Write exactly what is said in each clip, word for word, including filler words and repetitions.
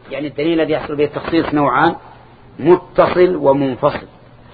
يعني الدليل الذي يحصل به التخصيص نوعان: متصل ومنفصل.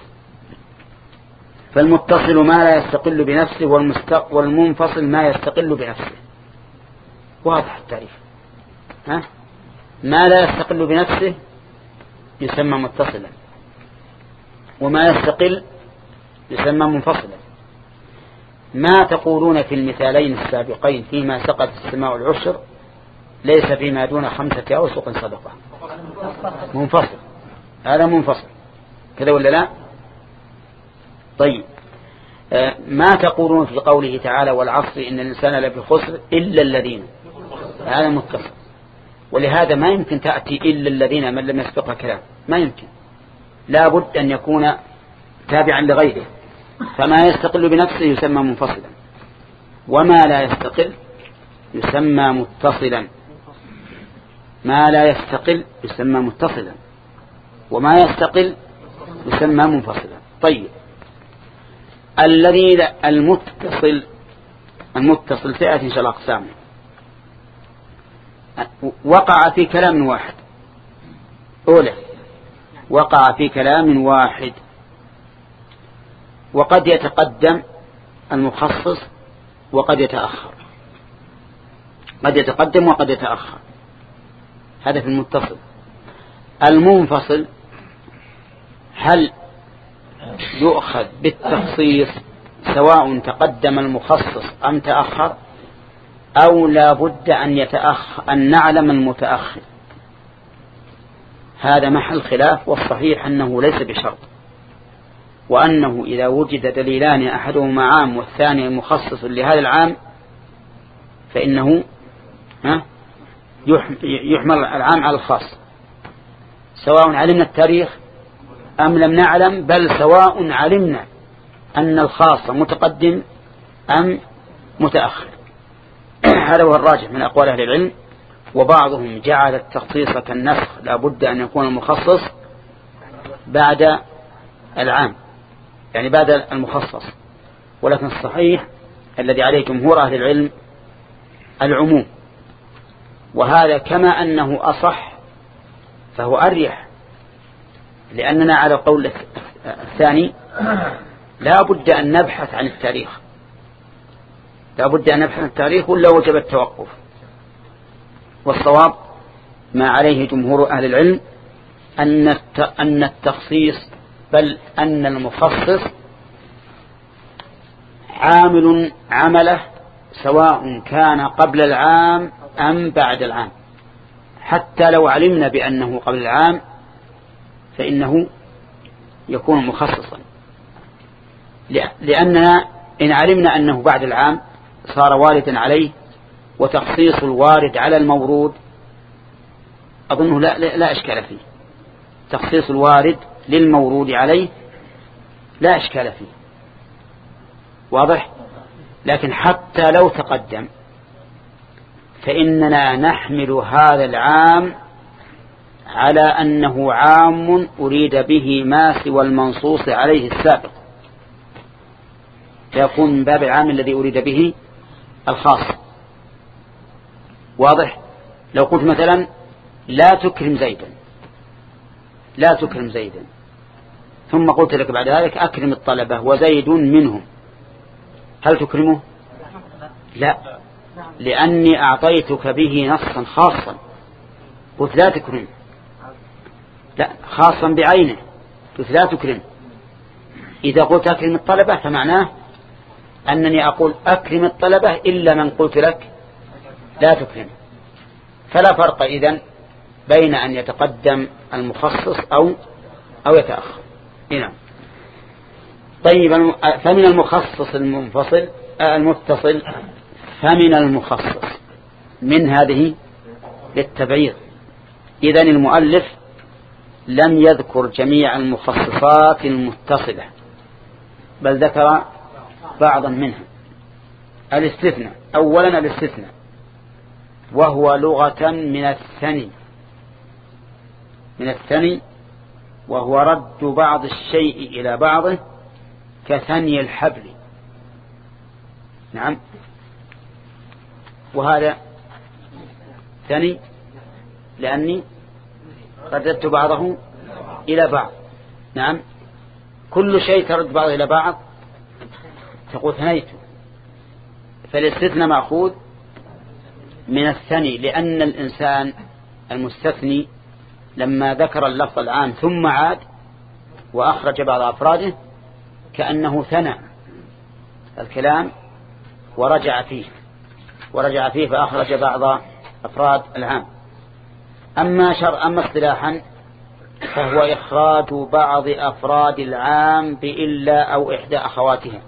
فالمتصل ما لا يستقل بنفسه، والمنفصل ما يستقل بنفسه. واضح التعريف؟ ها؟ ما لا يستقل بنفسه يسمى متصلا، وما يستقل يسمى منفصلا. ما تقولون في المثالين السابقين فيما سقط السماء العشر ليس فيما دون خمسة أوسق صدقة؟ منفصل، هذا منفصل كذا ولا لا؟ طيب، ما تقولون في قوله تعالى: والعصر إن الإنسان لفي خسر إلا الذين؟ هذا متصل، ولهذا ما يمكن تأتي إلا الذين من لم يسبقها كلام، ما يمكن، لا بد أن يكون تابعا لغيره. فما يستقل بنفسه يسمى منفصلا، وما لا يستقل يسمى متصلا. ما لا يستقل يسمى متصلا، وما يستقل يسمى منفصلا. طيب، الذي المتصل المتصل فئة إن شاء الله أقسام. وقع في كلام واحد. أولى، وقع في كلام واحد، وقد يتقدم المخصص وقد يتأخر، قد يتقدم وقد يتأخر، هذا في المتصل. المنفصل هل يؤخذ بالتخصيص سواء تقدم المخصص أم تأخر، أو لا بد أن يتأخر أن نعلم المتأخر؟ هذا محل خلاف، والصحيح أنه ليس بشرط، وأنه إذا وجد دليلان أحدهما عام والثاني مخصص لهذا العام فإنه يحمل العام على الخاص، سواء علمنا التاريخ أم لم نعلم، بل سواء علمنا أن الخاص متقدم أم متأخر. هذا هو الراجح من أقوال أهل العلم. وبعضهم جعل التخصيص كالنسخ، لا بد أن يكون المخصص بعد العام، يعني بعد المخصص. ولكن الصحيح الذي عليه جمهور أهل العلم العموم، وهذا كما أنه أصح فهو أريح، لأننا على القول الثاني لا بد أن نبحث عن التاريخ، لا بد أن نبحث عن التاريخ ولا وجب التوقف. والصواب ما عليه جمهور أهل العلم أن التخصيص بل أن المخصص عامل عمله سواء كان قبل العام أم بعد العام. حتى لو علمنا بأنه قبل العام فإنه يكون مخصصا، لأننا إن علمنا أنه بعد العام صار واردا عليه، وتخصيص الوارد على المورود أظنه لا, لا, لا إشكال فيه. تخصيص الوارد للمورود عليه لا إشكال فيه، واضح. لكن حتى لو تقدم فإننا نحمل هذا العام على أنه عام أريد به ما سوى المنصوص عليه السابق، فيكون من باب العام الذي أريد به الخاص. واضح. لو قلت مثلا لا تكرم زيدا، لا تكرم زيدا، ثم قلت لك بعد ذلك أكرم الطلبة وزيد منهم، هل تكرمه؟ لا، لأني أعطيتك به نصا خاصا، قلت لا تكرم، لا، خاصا بعينه، قلت لا تكرم. إذا قلت أكرم الطلبة فمعناه أنني أقول أكرم الطلبة إلا من قلت لك لا تكرم. فلا فرق إذن بين أن يتقدم المخصص أو أو يتأخر. هنا طيب، فمن المخصص المنفصل المتصل، فمن المخصص من هذه للتبعيض. إذن المؤلف لم يذكر جميع المخصصات المتصلة، بل ذكر بعضا منها. الاستثناء، أولا الاستثناء وهو لغة من الثني، من الثني وهو رد بعض الشيء إلى بعضه كثني الحبل. نعم، وهذا ثني لأني رددت بعضه إلى بعض. نعم، كل شيء ترد بعضه إلى بعض تقول ثنيت، فالاستثناء مأخوذ من الثني، لأن الإنسان المستثني لما ذكر اللفظ العام ثم عاد وأخرج بعض أفراده كأنه ثنى الكلام ورجع فيه ورجع فيه فأخرج بعض أفراد العام. أما شرع أما اصطلاحا فهو إخراج بعض أفراد العام بإلا أو إحدى أخواتها.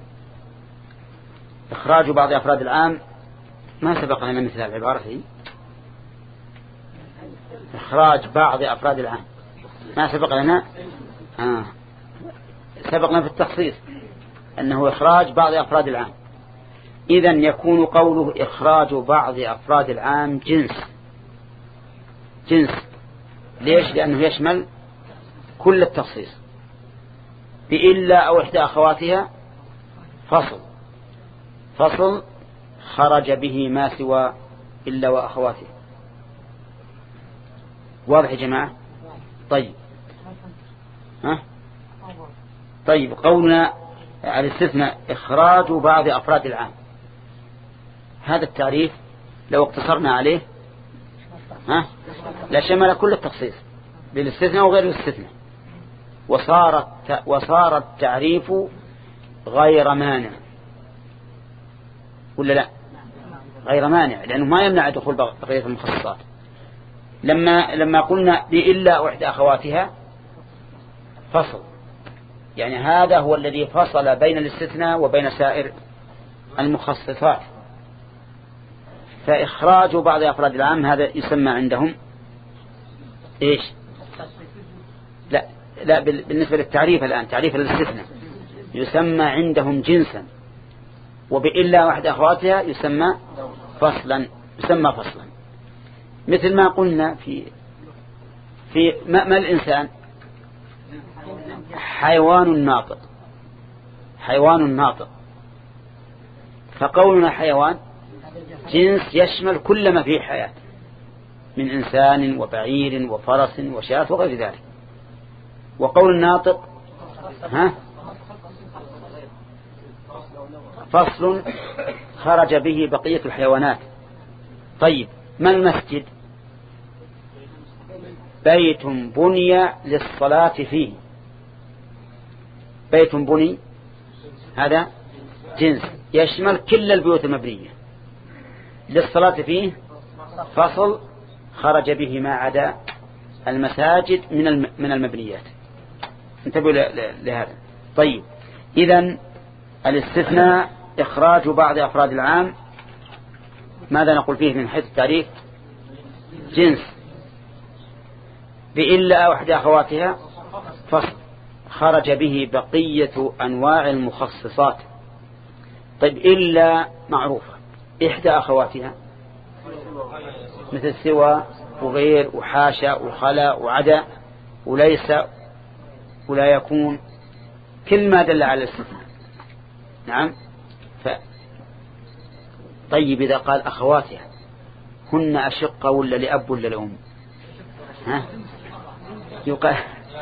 إخراج بعض أفراد العام ما سبق لنا مثل العبارة هي. إخراج بعض أفراد العام ما سبق لنا آه. سبقنا في التخصيص أنه إخراج بعض أفراد العام. إذن يكون قوله إخراج بعض أفراد العام جنس جنس. ليش؟ لأنه يشمل كل التخصيص. بإلا أو إحدى أخواتها فصل فصل خرج به ما سوى إلا وأخواته. واضح يا جماعة؟ طيب ها؟ طيب قولنا على الاستثناء إخراج بعض أفراد العام، هذا التعريف لو اقتصرنا عليه ها لشمل كل التخصيص بالاستثناء وغير الاستثناء، وصار وصار التعريف غير مانع، ولا لا؟ غير مانع، لأنه ما يمنع دخول بقية المخصصات. لما لما قلنا بإلا وإحدى أخواتها فصل، يعني هذا هو الذي فصل بين الاستثناء وبين سائر المخصصات. فإخراج بعض أفراد العام هذا يسمى عندهم إيش؟ لا لا بالنسبة للتعريف الآن تعريف الاستثناء يسمى عندهم جنسا، وبإلا واحد أخواتها يسمى فصلا يسمى فصلا. مثل ما قلنا في في ما, ما الإنسان حيوان ناطق حيوان ناطق فقولنا حيوان جنس يشمل كل ما فيه حياة من إنسان وبعير وفرس وشاة وغير ذلك. وقول الناطق ها فصل خرج به بقية الحيوانات. طيب ما المسجد؟ بيت بني للصلاة فيه. بيت بني هذا جنس يشمل كل البيوت المبنية للصلاة فيه، فصل خرج به ما عدا المساجد من من المبنيات. انتبهوا لهذا. طيب إذن الاستثناء إخراج بعض أفراد العام، ماذا نقول فيه من حيث التعريف؟ جنس. بإلا أو إحدى أخواتها فصل خرج به بقية أنواع المخصصات. طيب إلا معروفة، إحدى أخواتها مثل سوى وغير وحاشا وخلا وعدا وليس ولا يكون، كل ما دل على الاستثناء. نعم. ف... طيب إذا قال أخواتها هن أشقة ولا لأب ولا لأم؟ ها يقال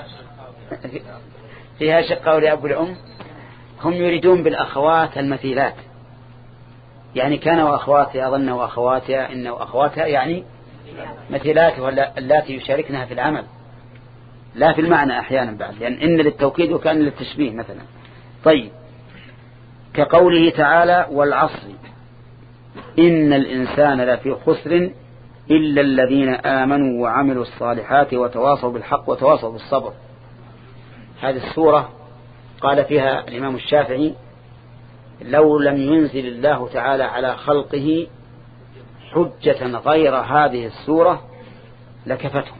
فيها شقة ولا أب ولا أم. هم يريدون بالأخوات المثيلات، يعني كان وأخواتها أظن وأخواتها إن وأخواتها يعني مثيلاتها التي يشاركنها في العمل، لا في المعنى أحيانا بعد، لأن يعني إن للتوكيد وكان للتشبيه مثلا. طيب كقوله تعالى والعصر إن الإنسان لفي خسر إلا الذين آمنوا وعملوا الصالحات وتواصوا بالحق وتواصوا بالصبر. هذه السورة قال فيها الإمام الشافعي لو لم ينزل الله تعالى على خلقه حجة غير هذه السورة لكفتهم.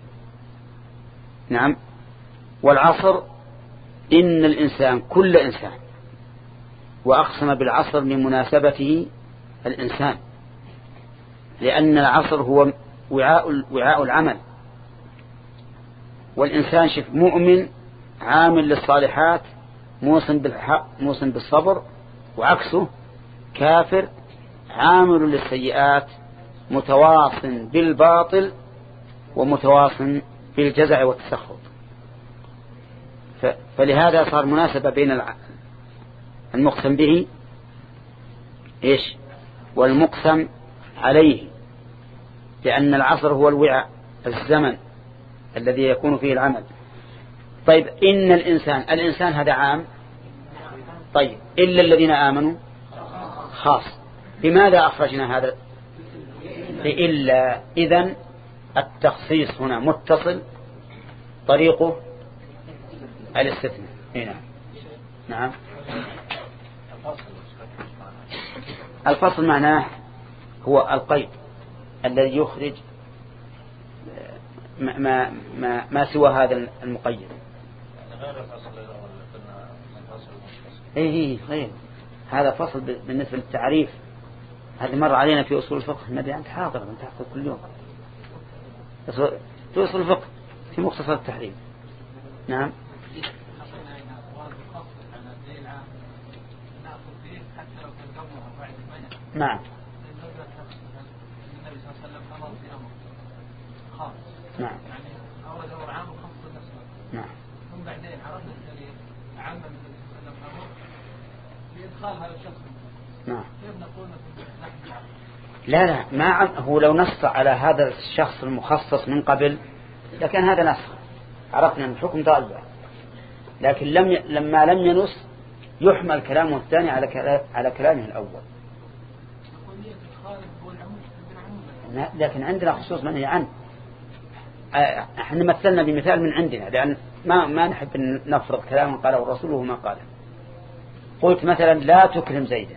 نعم. والعصر إن الإنسان كل إنسان، وأقسم بالعصر من مناسبته الإنسان، لأن العصر هو وعاء وعاء العمل، والإنسان شف مؤمن عامل للصالحات موصن بالحق موصن بالصبر، وعكسه كافر عامل للسيئات متواصن بالباطل ومتواصن في الجزع والتسخط. فلهذا صار مناسبة بين المقسم به إيش والمقسم عليه، لأن العصر هو الوعاء الزمن الذي يكون فيه العمل. طيب إن الإنسان الإنسان هذا عام، طيب إلا الذين آمنوا خاص. لماذا أخرجنا هذا إلا؟ إذن التخصيص هنا متصل طريقه الاستثناء. نعم نعم. الفصل معناه هو القيد الذي يخرج ما ما ما, ما سوى هذا المقيد. ايه غير هذا فصل بالنسبة للتعريف. هذا مر علينا في أصول الفقه. ما أنت حاضر أنت تحضر كل يوم في أصول الفقه في مختصر التحريم. نعم. نعم نعم نعم. ثم بعدين عرفنا الدليل عامة من النبي صلى الله عليه وسلم بإدخال هذا الشخص. نعم. كيف نقول لا لا ما هو لو نص على هذا الشخص المخصص من قبل لكن هذا نص عرفنا أن الحكم ضال. لكن لم ي... لما لم ينص يحمل كلامه الثاني على كلا... على كلامه الأول. لكن عندنا خصوص منهي عنه. احنا مثلنا بمثال من عندنا لأن ما ما نحب نفرض كلام قاله الرسول وما قاله. قلت مثلا لا تكرم زيدا،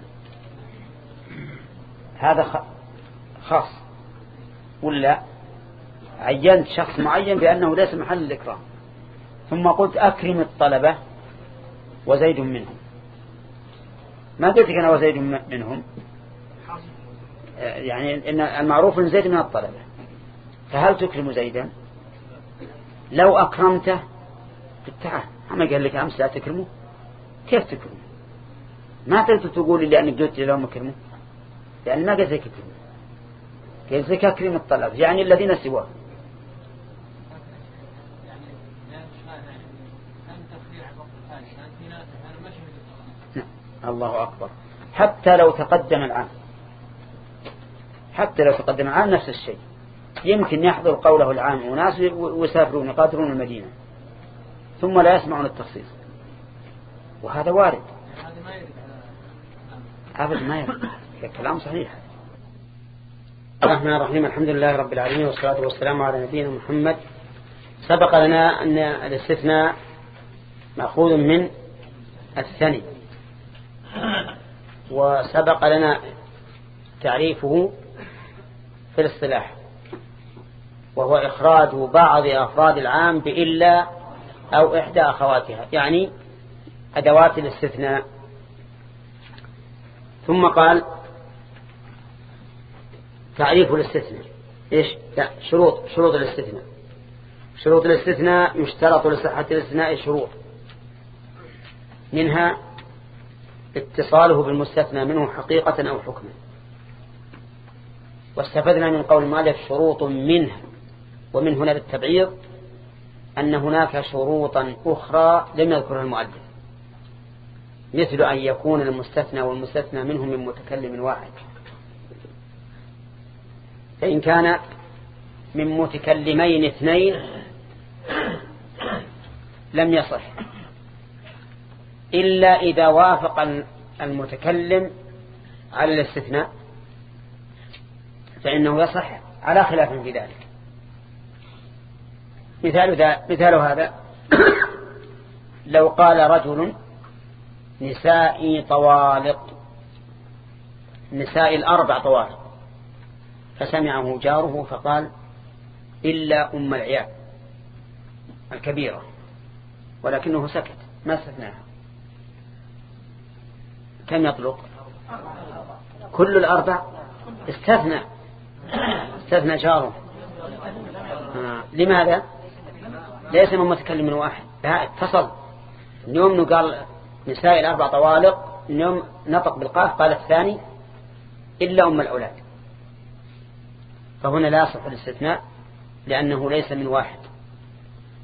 هذا خاص، ولا عينت شخص معين بأنه ليس محل الإكرام، ثم قلت أكرم الطلبة وزيد منهم. ما قلت أنا وزيد منهم، يعني إن المعروف أن زيد من الطلبة، فهل تكرم زيدا؟ لو أكرمته تعال، أما قال لك أمس لا تكرمه، كيف تكرمه؟ ما تقدر تقول لي أنك قلت لهم أكرمه، يعني ما قلت لك أكرمه، قلت لك أكرم الطلبة يعني الذين سواه. الله أكبر. حتى لو تقدم العام، حتى لو تقدم العام نفس الشيء، يمكن يحضر قوله العام وناس ويسافرون يقاتلون المدينة ثم لا يسمعون التخصيص، وهذا وارد. أبدا ما يرد، كلام صحيح. الرحمن الرحيم. الحمد لله رب العالمين والصلاة والسلام على نبينا محمد. سبق لنا أن الاستثناء مأخوذ من الثاني، وسبق لنا تعريفه في الاصطلاح، وهو إخراج بعض أفراد العام بإلا أو إحدى أخواتها، يعني أدوات الاستثناء. ثم قال تعريف الاستثناء إيش؟ لا، شروط شروط الاستثناء. شروط الاستثناء يشترط لصحة الاستثناء شروط، منها اتصاله بالمستثنى منه حقيقة أو حكما. واستفدنا من قول المؤلف شروط منها، ومن هنا بالتبعيض أن هناك شروطا أخرى لم يذكرها المؤلف، مثل أن يكون المستثنى والمستثنى منه من متكلم واحد، فإن كان من متكلمين اثنين لم يصح إلا إذا وافق المتكلم على الاستثناء، فإنه يصح على خلاف في ذلك. مثال, مثال هذا لو قال رجل نسائي طوالق، نسائي الأربع طوالق، فسمعه جاره فقال إلا أم العيال الكبيرة، ولكنه سكت ما استثناها، كم يطلق؟ كل الأربع استثنى استثنى جاره. آه. لماذا؟ ليس من متكلم من واحد، لا اتصل. اليوم قال نساء الأربع طوالق، اليوم نطق بالقاف قال الثاني إلا أم الأولاد، فهنا لا يصح الاستثناء لأنه ليس من واحد.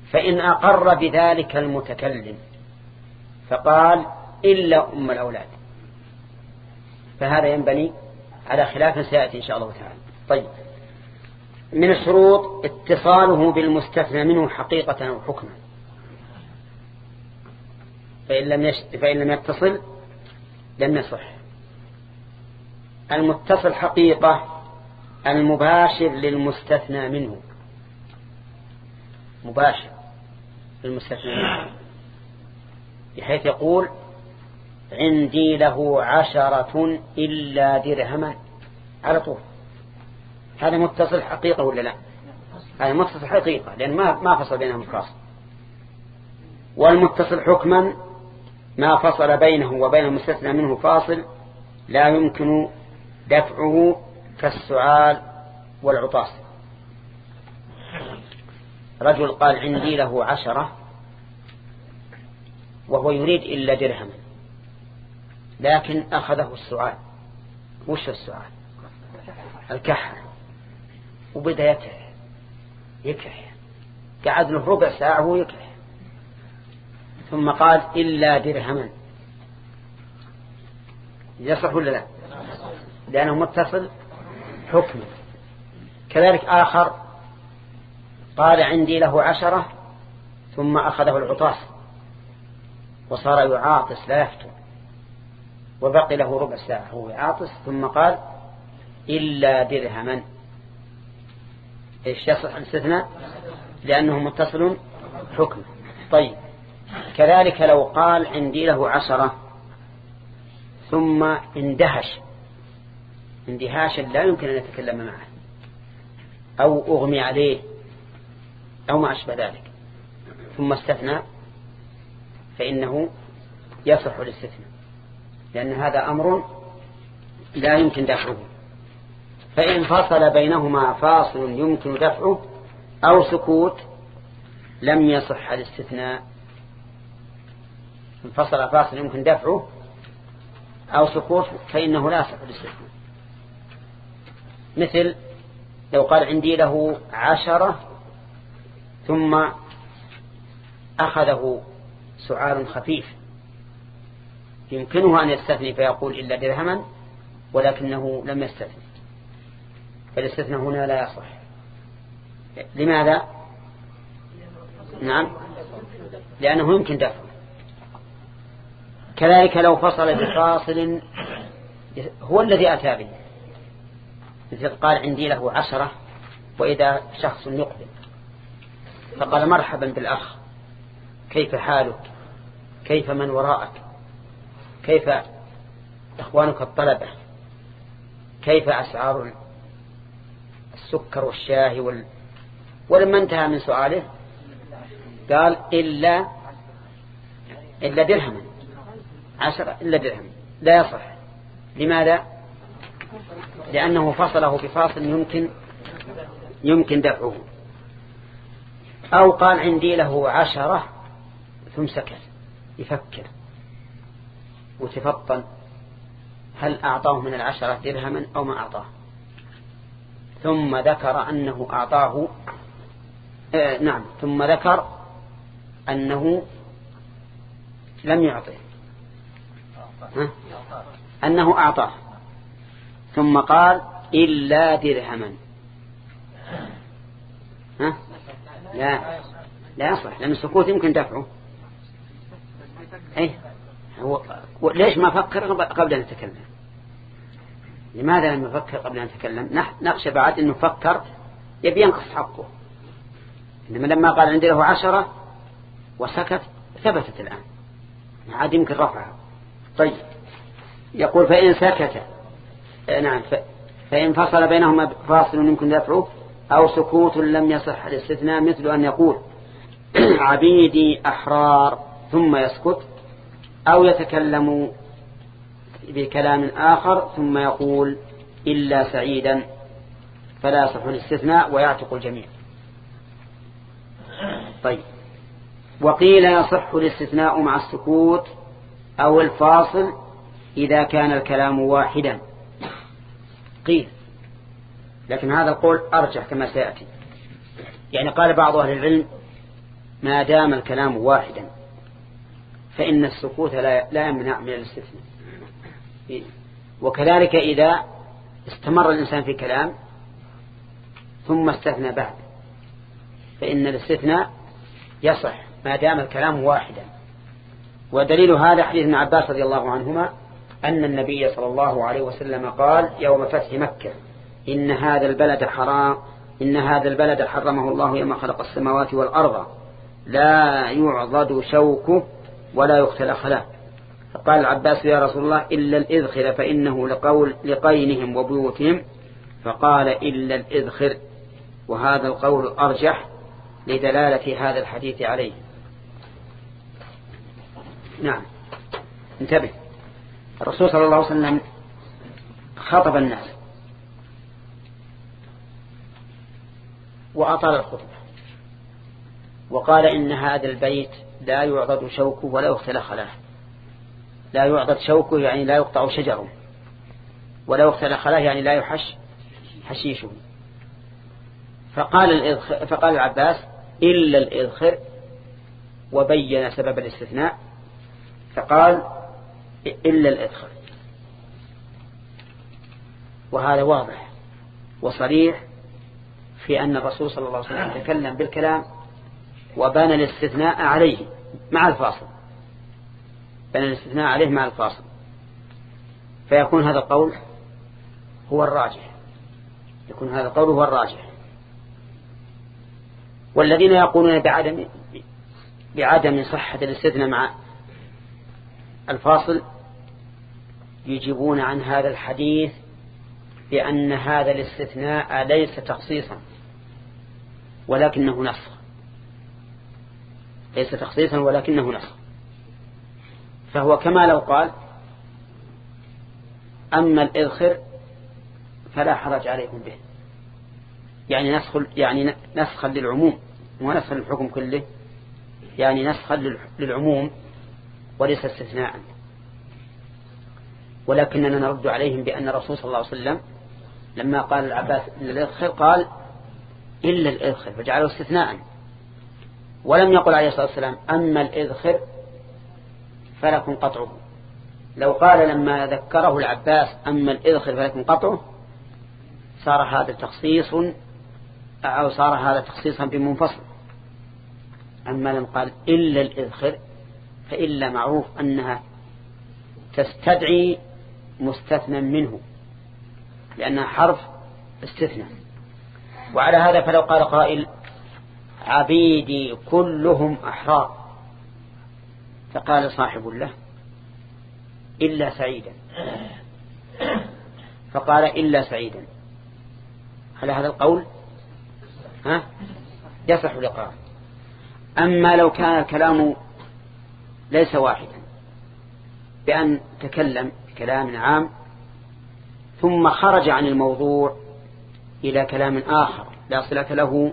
فإن أقر بذلك المتكلم فقال إلا أم الأولاد، فهذا ينبني على خلاف سيأتي إن شاء الله تعالى. طيب، من الشروط اتصاله بالمستثنى منه حقيقة أو حكما، فإن لم, يش... فإن لم يتصل لم يصح. المتصل حقيقة المباشر للمستثنى منه، مباشر للمستثنى منه، بحيث يقول عندي له عشرة إلا درهما على طول، هذا متصل حقيقة ولا لا؟ هذا متصل حقيقة، لأن ما ما فصل بينهم فاصل. والمتصل حكما ما فصل بينه وبين المستثنى منه فاصل لا يمكن دفعه كالسعال والعطاس. رجل قال عندي له عشرة وهو يريد إلا درهما، لكن أخذه السعال. وش السعال؟ الكحة، وبدأ يكح يكح قعد له ربع ساعة وهو يكح، ثم قال إلا درهما، يصح ولا لا؟ لأنه متصل حكم. كذلك آخر قال عندي له عشرة ثم أخذه العطاس وصار يعاطس لا يفتر، وبقي له ربع ساعة هو يعاطس، ثم قال إلا درهما، إيش يصح الاستثناء؟ لأنه متصل حكم. طيب، كذلك لو قال عندي له عشرة ثم اندهش اندهاشا لا يمكن أن يتكلم معه، أو أغمي عليه أو ما أشبه ذلك، ثم استثنى، فإنه يصح الاستثناء، لأن هذا أمر لا يمكن دفعه. فإن فصل بينهما فاصل يمكن دفعه أو سكوت لم يصح الاستثناء. إن فصل فاصل يمكن دفعه أو سكوت فإنه لا يصح الاستثناء. مثل لو قال عندي له عشرة ثم أخذه سعال خفيف يمكنه أن يستثني فيقول إلا درهما، ولكنه لم يستثني، فالاستثناء هنا لا يصح. لماذا؟ نعم، لأنه يمكن دفعه. كذلك لو فصل بفاصل هو الذي أتى به، مثل قال عندي له عشرة وإذا شخص يقبل فقال مرحبا بالأخ، كيف حالك، كيف من وراءك، كيف إخوانك الطلبة، كيف أسعار السكر والشاي وال... ولما انتهى من سؤاله قال إلا إلا درهما، عشرة إلا درهم، لا يصح. لماذا؟ لأنه فصله بفاصل يمكن يمكن دفعه. أو قال عندي له عشرة ثم سكت يفكر وتفطن هل أعطاه من العشرة درهما أو ما أعطاه، ثم ذكر أنه أعطاه آه نعم ثم ذكر أنه لم يعطيه، أنه أعطاه، ثم قال إلا درهما، ها؟ لا لا يصح، لأن السكوت يمكن دفعه. أي هو ليش ما فكر قبل أن يتكلم؟ لماذا لم يفكر قبل أن يتكلم؟ نخشى بعد أنه فكر يبي ينقص حقه، إنما لما قال عندي له عشرة وسكت ثبتت الآن، عاد يمكن رفعها. طيب، يقول فإن سكت نعم فإن فصل بينهما فاصل يمكن دفعه أو سكوت لم يصح الاستثناء، مثل أن يقول عبيدي أحرار ثم يسكت، أو يتكلم بكلام آخر ثم يقول إلا سعيدا، فلا يصح الاستثناء ويعتق الجميع. طيب، وقيل يصح الاستثناء مع السكوت أو الفاصل إذا كان الكلام واحدا، قيل، لكن هذا القول أرجح كما سيأتي. يعني قال بعض أهل العلم ما دام الكلام واحدا فإن السكوت لا يمنع من الاستثناء. وكذلك إذا استمر الإنسان في كلام ثم استثنى بعد فإن الاستثناء يصح ما دام الكلام واحدا. ودليل هذا حديث ابن عباس رضي الله عنهما أن النبي صلى الله عليه وسلم قال يوم فتح مكة إن هذا البلد حرام إن هذا البلد حرمه الله يوم خلق السماوات والأرض لا يعضد شوكه ولا يقتل خلاه. فقال العباس يا رسول الله إلا الإذخر فإنه لقول لقينهم وبيوتهم فقال إلا الإذخر وهذا القول أرجح لدلالة هذا الحديث عليه. نعم انتبه الرسول صلى الله عليه وسلم خطب الناس وأطال الخطبة وقال إن هذا البيت لا يعضد شوكه ولا يقتل خلاه. لا يعضد شوكه يعني لا يقطع شجره ولا يقتل خلاه يعني لا يحش حشيشه. فقال الإذخر فقال العباس إلا الإذخر وبين سبب الاستثناء فقال إلا الإذخر. وهذا واضح وصريح في أن الرسول صلى الله عليه وسلم تكلم بالكلام وبان الاستثناء عليه مع الفاصل بان الاستثناء عليه مع الفاصل فيكون هذا القول هو الراجح يكون هذا القول هو الراجح. والذين يقولون بعدم بعدم صحة الاستثناء مع الفاصل يجيبون عن هذا الحديث بأن هذا الاستثناء ليس تخصيصا ولكنه نسخ ليس تخصيصا ولكنه نسخ. فهو كما لو قال أما الإذخر فلا حرج عليكم به يعني نسخ يعني نسخا للعموم ونسخا للحكم كله يعني نسخا للعموم وليس استثناء. ولكننا نرد عليهم بأن الرسول صلى الله عليه وسلم لما قال العباس إلا الإذخر قال إلا الإذخر فجعله استثناء ولم يقل عليه الصلاة والسلام أما الإذخر فلكم قطعه. لو قال لما ذكره العباس أما الإذخر فلكم قطعه صار هذا تخصيص أو صار هذا تخصيصا بمنفصل. أما لم قال إلا الإذخر فإلا معروف أنها تستدعي مستثنى منه لأنها حرف استثناء. وعلى هذا فلو قال قائل عبيدي كلهم أحرار فقال صاحب له إلا سعيدا فقال إلا سعيدا هل هذا القول ها يصح الإقرار. أما لو كان الكلام ليس واحدا بأن تكلم بكلام عام ثم خرج عن الموضوع إلى كلام آخر لا صلة له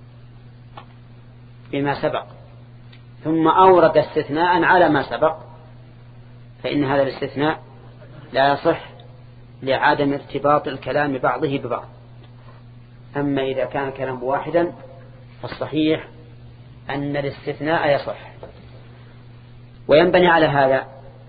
بما سبق ثم أورد استثناء على ما سبق فإن هذا الاستثناء لا يصح لعدم ارتباط الكلام بعضه ببعض. أما إذا كان الكلام واحدا فالصحيح أن الاستثناء يصح. وينبني على هذا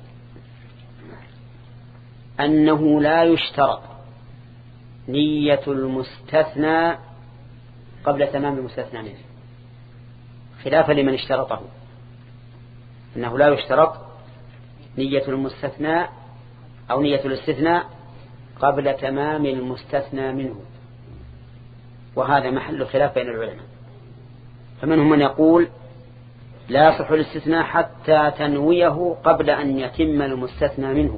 أنه لا يشترط نية المستثنى قبل تمام المستثنى منه خلافا لمن اشترطه أنه لا يشترط نية المستثنى أو نية الاستثناء قبل تمام المستثنى منه وهذا محل خلاف بين العلماء. فمنهم من يقول لا يصح الاستثناء حتى تنويه قبل أن يتم المستثنى منه.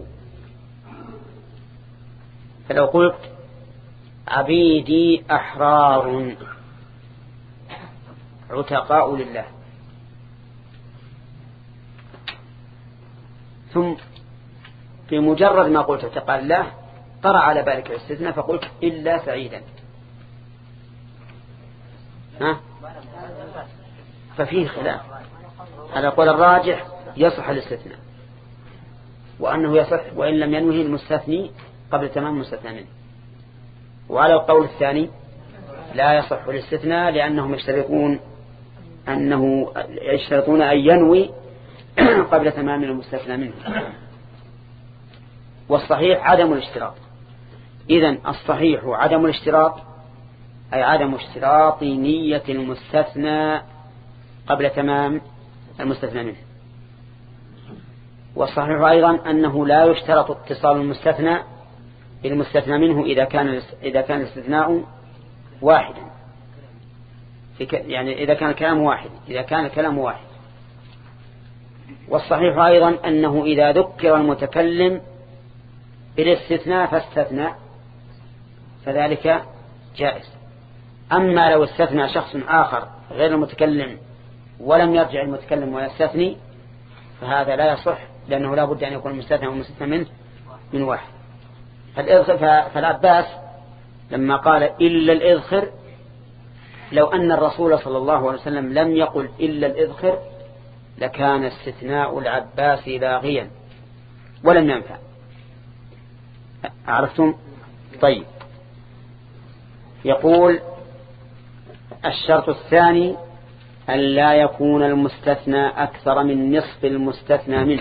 فلو قلت عبيدي أحرار عتقاء لله ثم في مجرد ما قلت عتقاء لله طرأ على بالك الاستثناء فقلت إلا سعيدا ها ففيه خلاف. على قول الراجح يصح الاستثناء وأنه يصح وإن لم ينوه المستثني قبل تمام المستثنى منه. وعلى القول الثاني لا يصح الاستثناء لأنهم يشترطون أنه يشترطون أن ينوي قبل تمام المستثنى منه، والصحيح عدم الاشتراط. إذن الصحيح عدم الاشتراط، أي عدم اشتراط نية المستثنى قبل تمام المستثنى منه. والصحيح أيضا أنه لا يشترط اتصال المستثنى بالمستثنى منه إذا كان إذا كان الاستثناء واحدا، يعني إذا كان الكلام واحد إذا كان الكلام واحد. والصحيح أيضا أنه إذا ذكر المتكلم بالاستثناء فاستثنى فذلك جائز. أما لو استثنى شخص آخر غير المتكلم ولم يرجع المتكلم ويستثني فهذا لا يصح، لأنه لا بد أن يكون المستثنى والمستثنى منه من واحد. فالعباس لما قال إلا الإذخر، لو أن الرسول صلى الله عليه وسلم لم يقل إلا الإذخر لكان استثناء العباس لاغيا ولم ينفع. عرفتم؟ طيب، يقول الشرط الثاني أن لا يكون المستثنى أكثر من نصف المستثنى منه،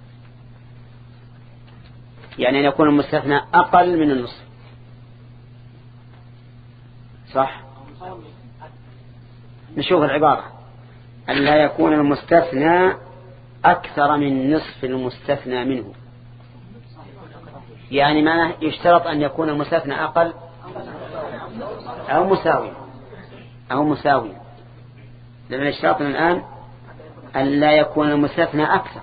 يعني أن يكون المستثنى أقل من النصف. صح؟ نشوف العبارة. أن لا يكون المستثنى أكثر من نصف المستثنى منه، يعني ما يشترط أن يكون المستثنى أقل أو مساوي أو مساوي لأن اشترطنا الآن أن لا يكون المستثنى أكثر،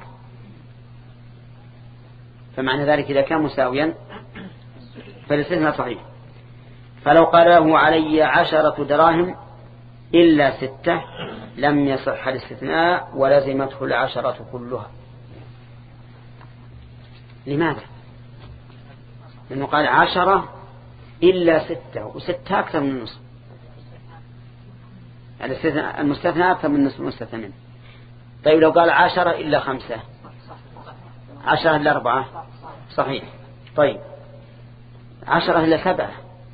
فمعنى ذلك إذا كان مساويا فالاستثناء صحيح. فلو قال له علي عشرة دراهم إلا ستة لم يصح الاستثناء ولزمته العشرة كلها. لماذا؟ لأنه قال عشرة إلا ستة، وستة أكثر من النصف، المستثنى أكثر من النصف المستثنى منه. طيب لو قال عشرة إلا خمسة، عشرة إلا أربعة، صحيح. طيب عشرة إلا سبعة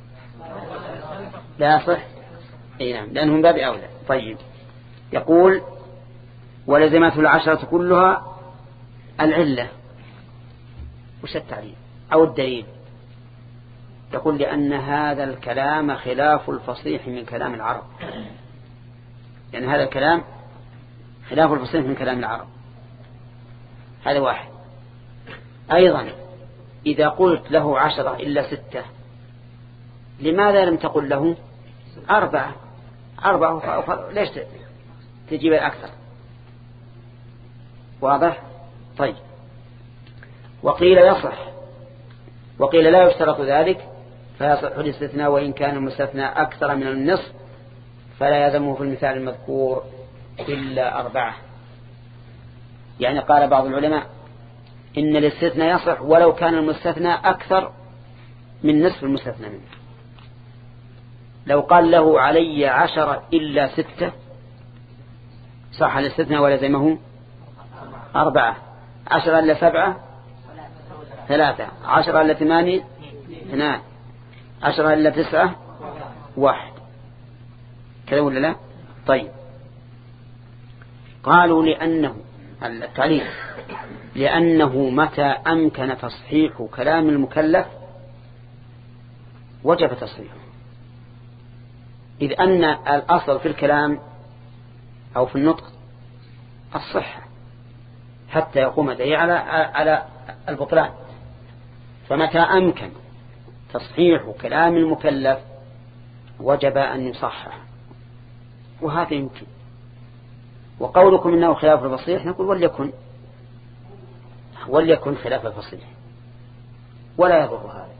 لا صح، أي نعم، لأنهم باب أولى. طيب يقول ولزمته العشرة كلها. العلة وش التعليل أو الدليل؟ يقول لأن هذا الكلام خلاف الفصيح من كلام العرب، يعني هذا الكلام خلاف الفصيح من كلام العرب. هذا واحد. أيضا إذا قلت له عشرة إلا ستة لماذا لم تقل له أربعة؟ أربعة ليش تجيب الأكثر؟ واضح؟ طيب، وقيل يصح وقيل لا يشترط ذلك فيصح الاستثناء وإن كان المستثنى أكثر من النصف فلا يلزمه في المثال المذكور إلا أربعة. يعني قال بعض العلماء إن الاستثناء يصح ولو كان المستثنى أكثر من نصف المستثنى منه. لو قال له علي عشرة إلا ستة صح الاستثناء ولزمه أربعة. عشرة إلا سبعة ثلاثة. عشرة إلا ثمانية اثنان. عشرة إلا تسعة واحد. كذا ولا لا؟ طيب قالوا لأنه التعليل لأنه متى أمكن تصحيح كلام المكلف وجب تصحيحه، إذ أن الأصل في الكلام أو في النطق الصحة حتى يقوم دليل على على البطلان. فمتى أمكن تصحيح كلام المكلف وجب أن يصحح، وهذا يمكن. وقولكم إنه خلاف الفصيح نقول وليكن وليكن خلاف الفصيح ولا يضر هذا.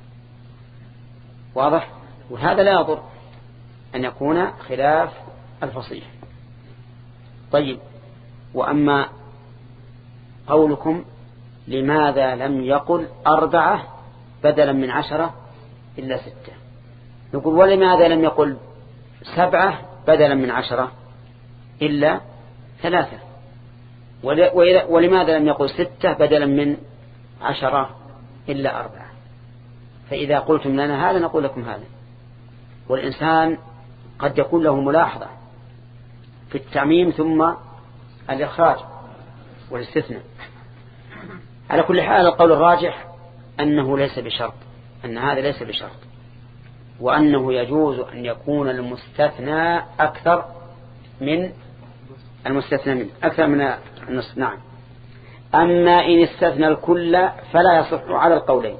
واضح؟ وهذا لا يضر أن يكون خلاف الفصيح. طيب، وأما قولكم لماذا لم يقل أربعة بدلا من عشرة إلا ستة، نقول ولماذا لم يقل سبعة بدلا من عشرة إلا ثلاثة، ولماذا لم يقل ستة بدلا من عشرة إلا أربعة. فإذا قلتم لنا هذا نقول لكم هذا. والإنسان قد يكون له ملاحظة في التعميم ثم الإخراج والاستثناء. على كل حال القول الراجح أنه ليس بشرط، أن هذا ليس بشرط، وأنه يجوز أن يكون المستثنى أكثر من المستثنى منه، أكثر من النصف. نعم. أما إن استثنى الكل فلا يصح على القولين.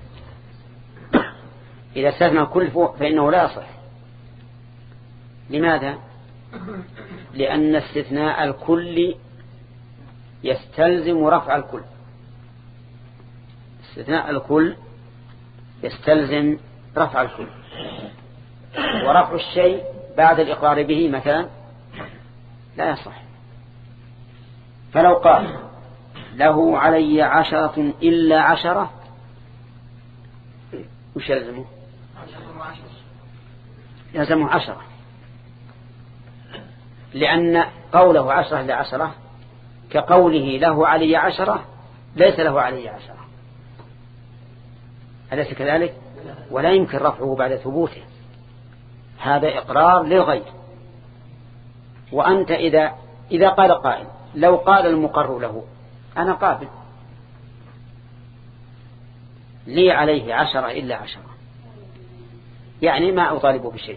إذا استثنى الكل فإنه لا يصح. لماذا؟ لأن استثناء الكل يستلزم رفع الكل. استثناء الكل يستلزم رفع الكل، ورفع الشيء بعد الإقرار به مثلا لا يصح. فلو قال له علي عشرة إلا عشرة وش يلزمه؟ يلزمه عشرة، لأن قوله عشرة إلا عشرة كقوله له علي عشرة ليس له علي عشرة، أليس كذلك؟ ولا يمكن رفعه بعد ثبوته، هذا إقرار للغير. وأنت إذا إذا قال قائل لو قال المقر له أنا قابل لي عليه عشرة إلا عشرة، يعني ما أطالبه بشيء،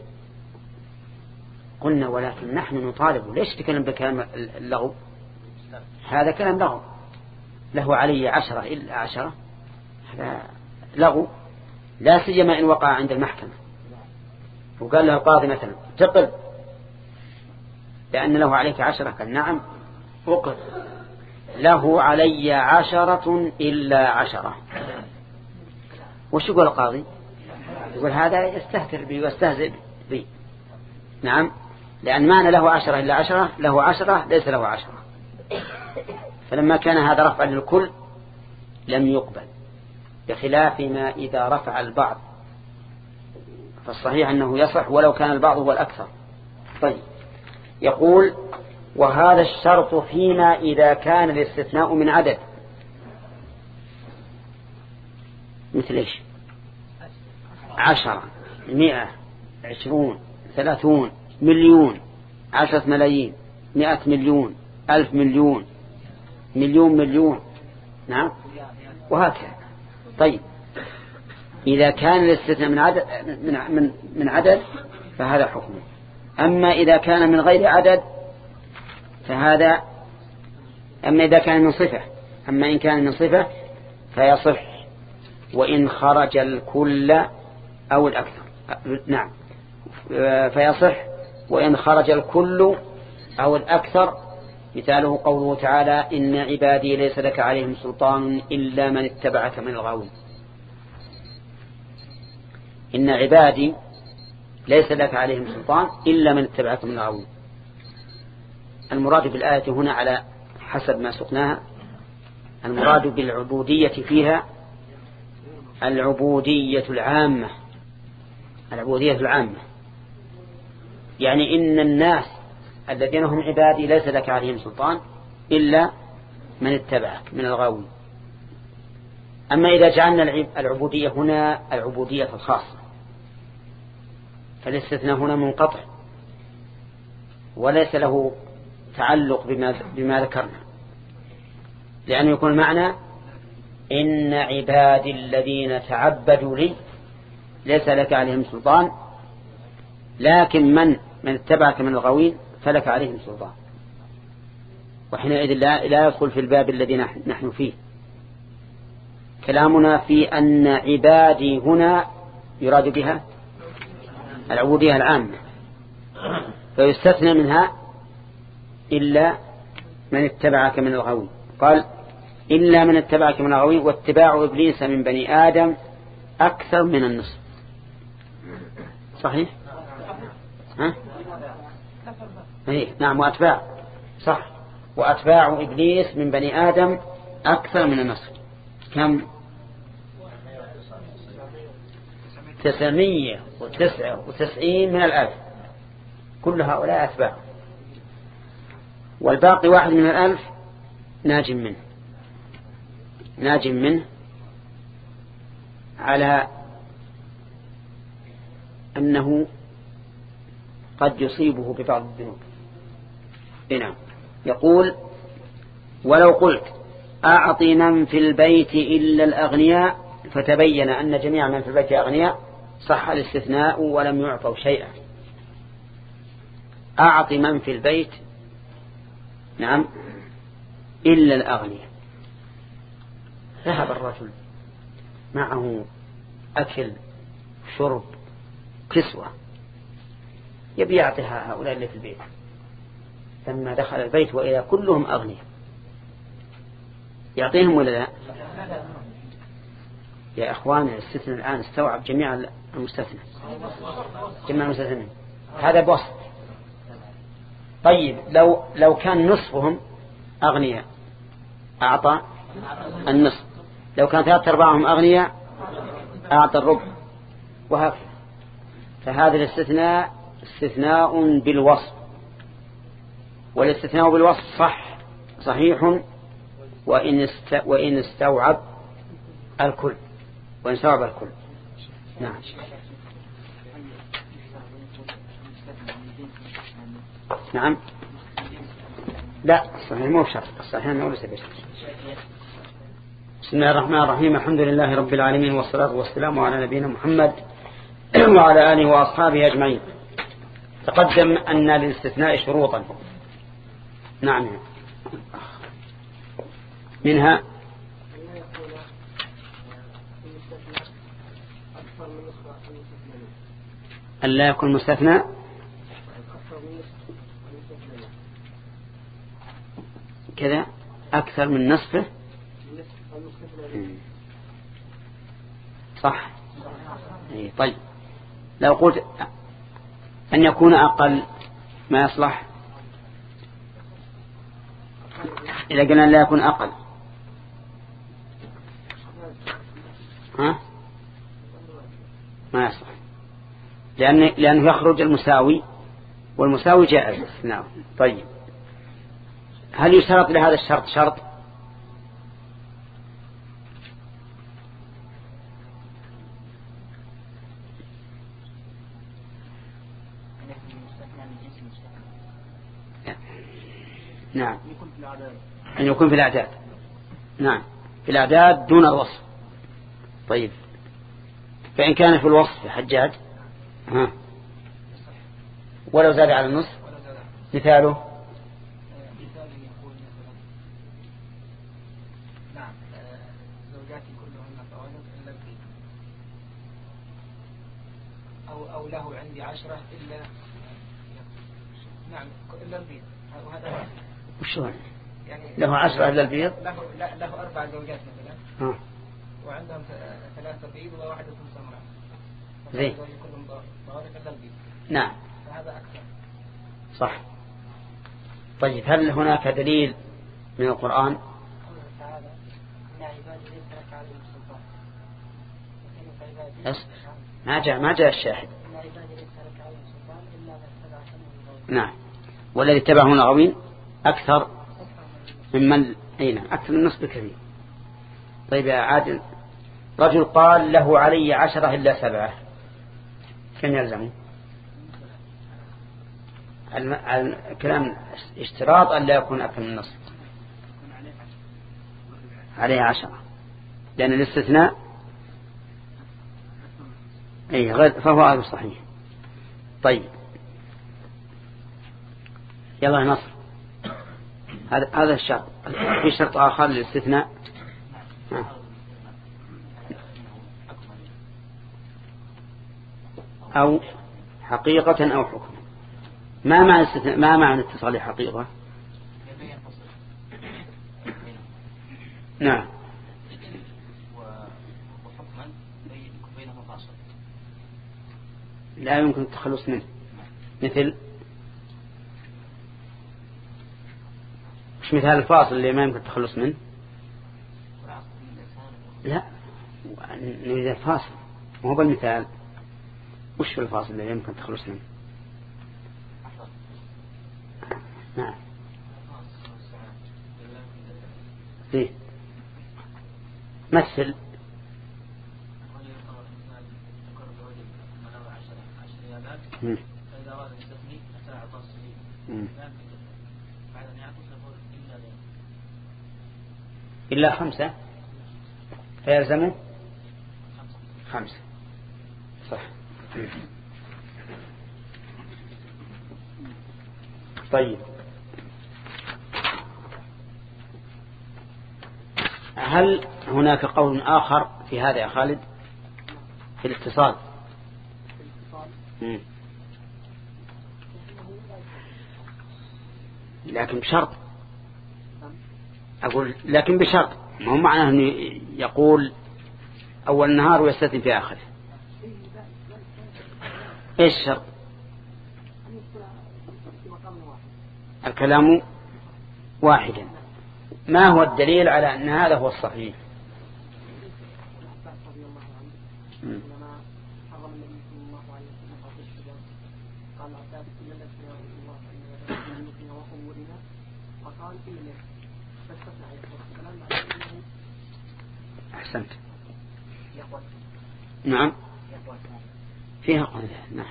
قلنا ولكن نحن نطالبه. ليش تكلم بكلام اللغو؟ هذا كلام لغو. له علي عشرة إلا عشرة هذا لغو، لا سيما إن وقع عند المحكمة وقال له القاضي مثلا تقل لأن له عليك عشرة، قال نعم أقل، له علي عشرة إلا عشرة. وش يقول القاضي؟ يقول هذا يستهتر بي ويستهزئ بي. نعم، لأن معنى له عشرة إلا عشرة له عشرة ليس له عشرة، فلما كان هذا رفع للكل لم يقبل، بخلاف ما إذا رفع البعض فالصحيح أنه يصح ولو كان البعض هو الأكثر. طيب، يقول وهذا الشرط فيما إذا كان الاستثناء من عدد. مثل إيش؟ عشرة، مئة، عشرون، ثلاثون، مليون، عشرة ملايين، مئة مليون، ألف مليون، مليون مليون. نعم، وهكذا. طيب، إذا كان الاستثناء من عدد من من من عدد فهذا حكمه. أما إذا كان من غير عدد فهذا، أما إذا كان من صفة أما إن كان من صفة فيصح وإن خرج الكل أو الأكثر. نعم، فيصح وإن خرج الكل أو الأكثر. مثاله قوله تعالى إن عبادي ليس لك عليهم سلطان إلا من اتبعك من الغاوين. إن عبادي ليس لك عليهم سلطان إلا من اتبعك من الغاوين. المراد بالآية هنا على حسب ما سقناها، المراد بالعبودية فيها العبودية العامة، العبودية العامة، يعني إن الناس الذين هم عبادي ليس لك عليهم سلطان إلا من اتبعك من الغاوين. أما إذا جعلنا العبودية هنا العبودية الخاصة فالاستثناء هنا منقطع وليس له تعلق بما, بما ذكرنا، لأنه يكون المعنى إن عبادي الذين تعبدوا لي ليس لك عليهم سلطان، لكن من من اتبعك من الغاوين فلك عليهم سلطان. وحينئذ لا, لا يدخل في الباب الذي نحن فيه. كلامنا في أن عبادي هنا يراد بها العبودية العامة، فيستثنى منها إلا من اتبعك من الغاوين. قال إلا من اتبعك من الغاوين واتباع إبليس من بني آدم أكثر من النصف. صحيح؟ ها؟ إيه نعم، وأتباع صح، وأتباع إبليس من بني آدم أكثر من النصف. كم؟ تسعمية وتسعة وتسعين من الألف، كل هؤلاء أتباع، والباقي واحد من الألف ناج منه ناج منه على أنه قد يصيبه ببعض الذنوب، هنا يقول ولو قلت أعطي من في البيت إلا الأغنياء فتبين أن جميع من في البيت أغنياء صح الاستثناء ولم يعطوا شيئا. أعطي من في البيت نعم إلا الأغنياء. ذهب الرجل معه أكل شرب كسوة يبي يعطيها هؤلاء اللي في البيت، لما دخل البيت وإذا كلهم أغنياء يعطيهم ولا لا؟ يا أخوان الاستثناء الآن استوعب جميع المستثنى جميع المستثنى هذا بوسط. طيب لو لو كان نصفهم أغنياء أعطى النصف، لو كان ثلاثة أرباعهم أغنياء أعطى الربع، وهكذا. فهذا الاستثناء استثناء بالوصف، والاستثناء بالوصف صح صحيح وإن است وإن استوعب الكل وإن استوعب الكل. نعم. نعم لا صحيح مو بشرط، صحيح أنه ليس بشرط. بسم الله الرحمن الرحيم. الحمد لله رب العالمين والصلاة والسلام على نبينا محمد وعلى آله وأصحابه أجمعين. تقدم أن للاستثناء شروطا. نعم منها أن لا يكون مستثنى كذا أكثر من نصفه صح. طيب لو قلت أن يكون أقل ما يصلح، إذا قلنا لا يكون أقل ها ما يصلح، لأن لأنه يخرج المساوي والمساوي جائز. نعم. طيب هل يشترط لهذا الشرط شرط؟ نعم أن يكون في الأعداد. نعم في الأعداد دون الوصف. طيب فإن كان في الوصف حجاج ها ولو زاد على النصف مثاله نعم زوجاتي كلهن طوالب إلا البيت، أو أو له عندي عشرة إلا نعم إلا البيت. وهذا وشو يعني له عشرة إلا البيض؟ له له أربع زوجات مثلا آه. وعندهم ثلاثة بيض وواحدة سمراء. زين. كلهم ضوارب إلا البيض. نعم. فهذا أكثر. صح. طيب هل هناك دليل من القرآن؟ ما جاء ما جاء الشاهد. نعم. والذي اتبعه الغاوين أكثر ممن أين أكثر من نصف كثير. طيب يا عادل رجل قال له علي عشرة إلا سبعة كم يلزمه؟ الكلام اشتراط أن لا يكون أكثر من نصف. عليه عشرة لأن الاستثناء أي غير فهو غير صحيح. طيب يلا نصر هذا هذا الشرط. في شرط آخر للاستثناء أو حقيقة أو حكم. ما معنى الاستثناء؟ ما معنى اتصال حقيقة؟ نعم. وحكما بينهما فاصل لا يمكن التخلص منه. مثل مش مثال الفاصل اللي ما يمكن التخلص منه. لا نريد الفاصل ما هو بالمثال. وش الفاصل اللي يمكن التخلص منه؟ نعم. ليه مثل إلا خمسة فيلزمه خمسة صح. طيب هل هناك قول آخر في هذا يا خالد في الاتصال؟ مم. لكن بشرط، أقول لكن بشرط، ما هو معناه أنه يقول أول النهار ويستثني في آخره. إيش الشرط؟ الكلام واحدا. ما هو الدليل على أن هذا هو الصحيح؟ م. أحسنت. نعم فيها أقوال. نعم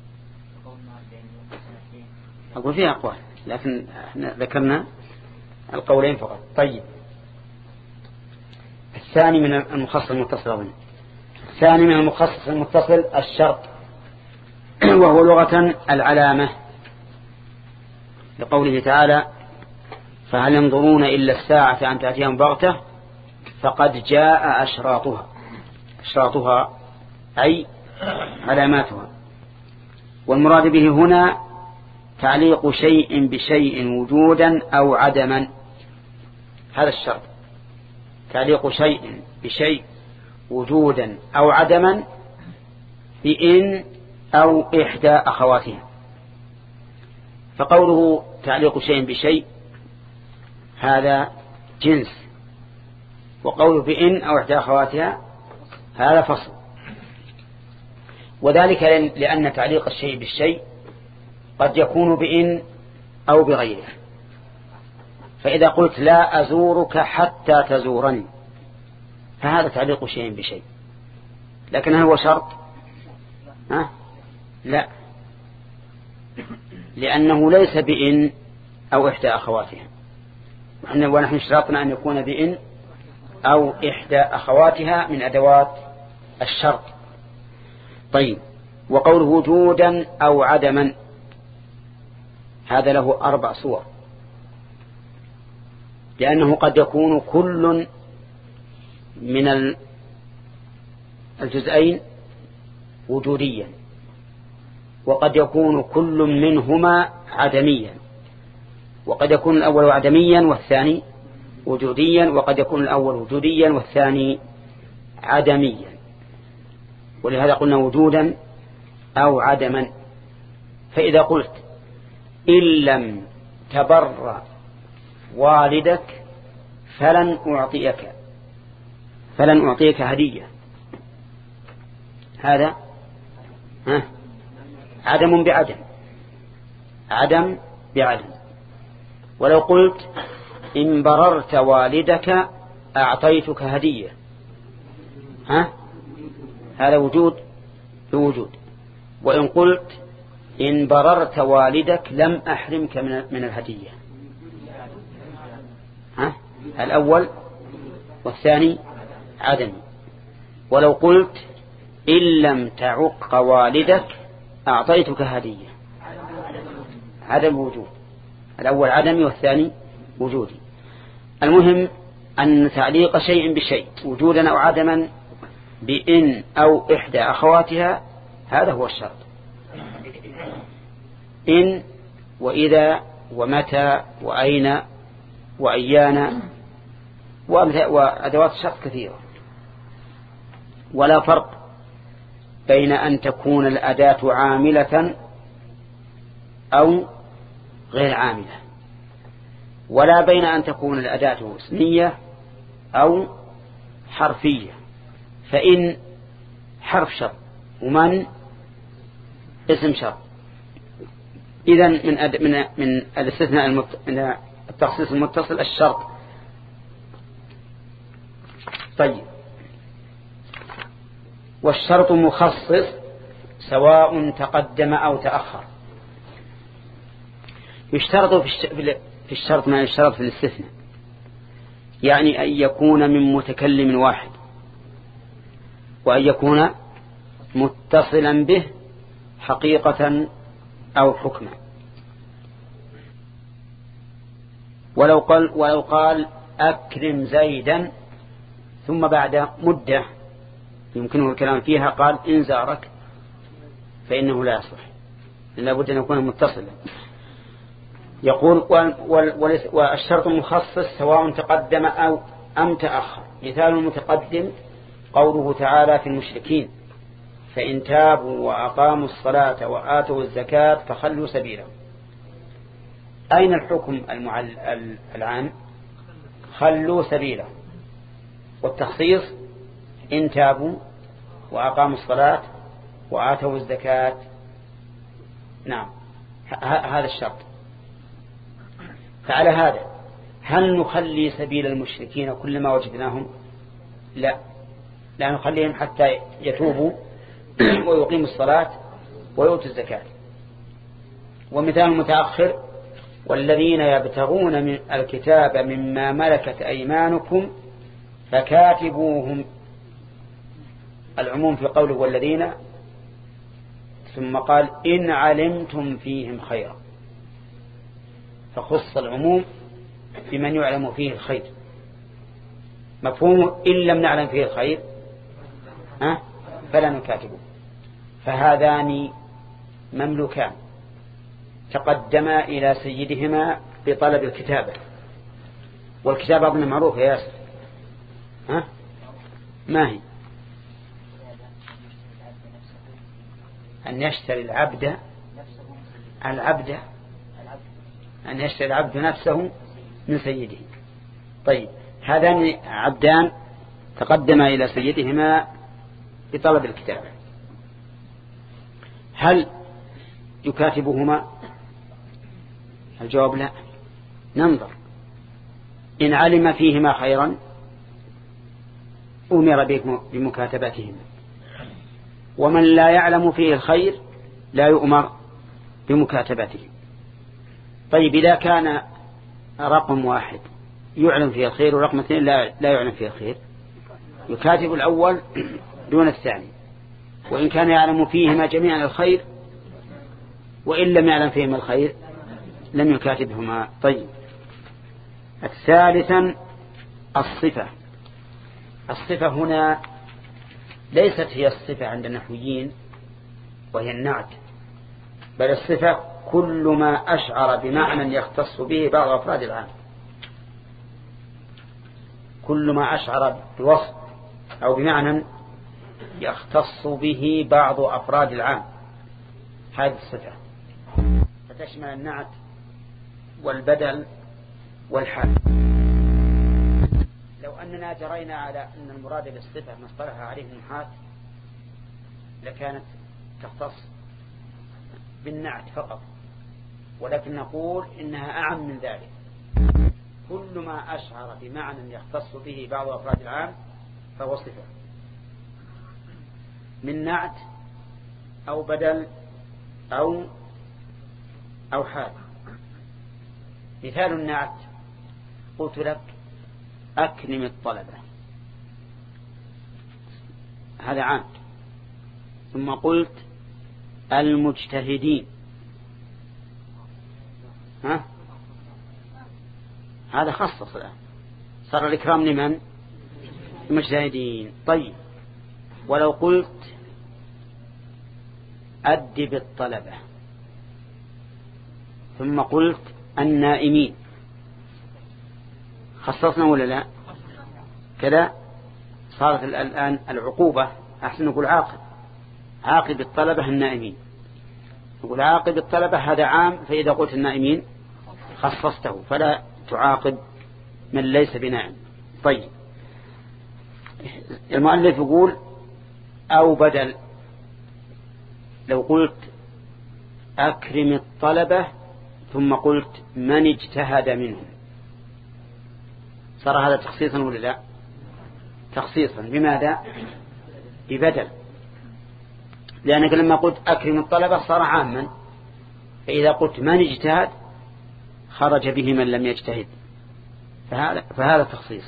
أقول فيها أقوال، لكن احنا ذكرنا القولين فقط. طيب الثاني من المخصص المتصل، الثاني من المخصص المتصل الشرط، وهو لغة العلامة، لقوله تعالى فهل ينظرون إلا الساعة أن تأتيهم بغتة فقد جاء أشراطها. أشراطها أي علاماتها. والمراد به هنا تعليق شيء بشيء وجودا أو عدما. هذا الشرط، تعليق شيء بشيء وجودا أو عدما بإن أو إحدى أخواتها. فقوله تعليق شيء بشيء هذا جنس، وقوله بإن أو إحدى أخواتها هذا فصل. وذلك لأن تعليق الشيء بالشيء قد يكون بإن أو بغيره. فإذا قلت لا أزورك حتى تزورني فهذا تعليق شيء بشيء، لكن هل هو شرط؟ ها؟ لا، لأنه ليس بإن أو إحدى أخواتها، ونحن اشترطنا أن يكون بإن أو إحدى أخواتها من أدوات الشرط. طيب وقوله وجودا أو عدما هذا له أربع صور، لأنه قد يكون كل من الجزئين وجوديا، وقد يكون كل منهما عدميا، وقد يكون الأول عدميا والثاني وجوديا، وقد يكون الأول وجوديا والثاني عدميا. ولهذا قلنا وجودا أو عدما. فإذا قلت إن لم تبر والدك فلن أعطيك فلن أعطيك هدية، هذا ها عدم بعدم، عدم بعدم. ولو قلت إن بررت والدك أعطيتك هدية، ها هذا وجود بوجود. وإن قلت إن بررت والدك لم أحرمك من الهدية، ها الأول والثاني عدم. ولو قلت إن لم تعق والدك أعطيتك هدية، عدم وجود، الأول عدمي والثاني وجودي. المهم أن تعليق شيء بشيء وجودا أو عدما بإن أو إحدى أخواتها هذا هو الشرط. إن وإذا ومتى وأين وأيانا وأدوات الشرط كثيرة. ولا فرق بين أن تكون الأداة عاملة أو غير عاملة، ولا بين أن تكون الأداة اسمية أو حرفية. فإن حرف شرط ومن اسم شرط. إذن من أد... من من الاستثناء المت... من التخصيص المتصل الشرط. طيب والشرط مخصص سواء تقدم أو تأخر. يشترط في في الشرط ما يشترط في الاستثناء، يعني أن يكون من متكلم واحد، وأن يكون متصلا به حقيقة أو حكما. ولو قال, ولو قال أكرم زيدا ثم بعد مدة يمكنه الكلام فيها قال إن زارك فإنه لا يصلح، إلا بد أن يكون متصلا. يقول والشرط المخصص سواء تقدم أو أم تأخر. مثال المتقدم قوله تعالى في المشركين فإن تابوا وأقاموا الصلاة وآتوا الزكاة فخلوا سبيلهم. أين الحكم العام؟ خلوا سبيلهم. والتخصيص إن تابوا وأقاموا الصلاة وآتوا الزكاة. نعم هذا الشرط. فعلى هذا هل نخلي سبيل المشركين كلما وجدناهم؟ لا، لا نخليهم حتى يتوبوا ويقيموا الصلاة ويؤتوا الزكاة. ومثال متأخر والذين يبتغون من الكتاب مما ملكت أيمانكم فكاتبوهم. العموم في قوله والذين، ثم قال إن علمتم فيهم خيرا، فخص العموم بمن يعلم فيه الخير. مفهوم إن لم نعلم فيه الخير ها فلا نكاتبه. فهذان مملوكان تقدما إلى سيدهما بطلب الكتابة. والكتابة أظن معروف يا ياسر، ها ما هي؟ أن يشتري العبد العبد أن يشتري العبد نفسه من سيده. طيب هذان عبدان تقدما إلى سيدهما بطلب الكتابة، هل يكاتبهما؟ الجواب لا. ننظر، إن علم فيهما خيرا أمر بمكاتبتهما، ومن لا يعلم فيه الخير لا يؤمر بمكاتبته. طيب إذا كان رقم واحد يعلم فيه الخير ورقم اثنين لا, لا يعلم فيه الخير، يكاتب الأول دون الثاني، وإن كان يعلم فيهما جميعا الخير وإن لم يعلم فيهما الخير لم يكاتبهما. طيب الثالثا الصفة. الصفة هنا ليست هي الصفة عند النحويين وهي النعت، بل الصفة كل ما أشعر بمعنى يختص به بعض أفراد العام. كل ما أشعر بوصف أو بمعنى يختص به بعض أفراد العام هذه الصفة، فتشمل النعت والبدل والحال. لو أننا جرينا على أن المراد بالصفة ما اصطلح عليه النحاة لكانت تختص بالنعت فقط، ولكن نقول إنها أعم من ذلك. كل ما أشعر بمعنى يختص به بعض أفراد العام فهو صفة، من نعت أو بدل أو أو حال. مثال النعت قلت لك أكرم الطلبة، هذا عام. ثم قلت المجتهدين، ها هذا خصص الآن، صار الإكرام لمن؟ المجتهدين. طيب ولو قلت أدب الطلبة ثم قلت النائمين، خصصنا ولا لا؟ كذا صارت الآن العقوبة أحسن نقول عاقب، عاقب الطلبة النائمين. نقول عاقب الطلبة هذا عام، فإذا قلت النائمين خصصته فلا تعاقب من ليس بنائم. طيب المؤلف يقول أو بدل. لو قلت أكرم الطلبة ثم قلت من اجتهد منهم، صار هذا تخصيصا ولا لا؟ تخصيصا. بماذا؟ ببدل، لأنك لما قلت أكرم الطلبة صار عاما، فإذا قلت من اجتهد خرج به من لم يجتهد، فهذا, فهذا تخصيص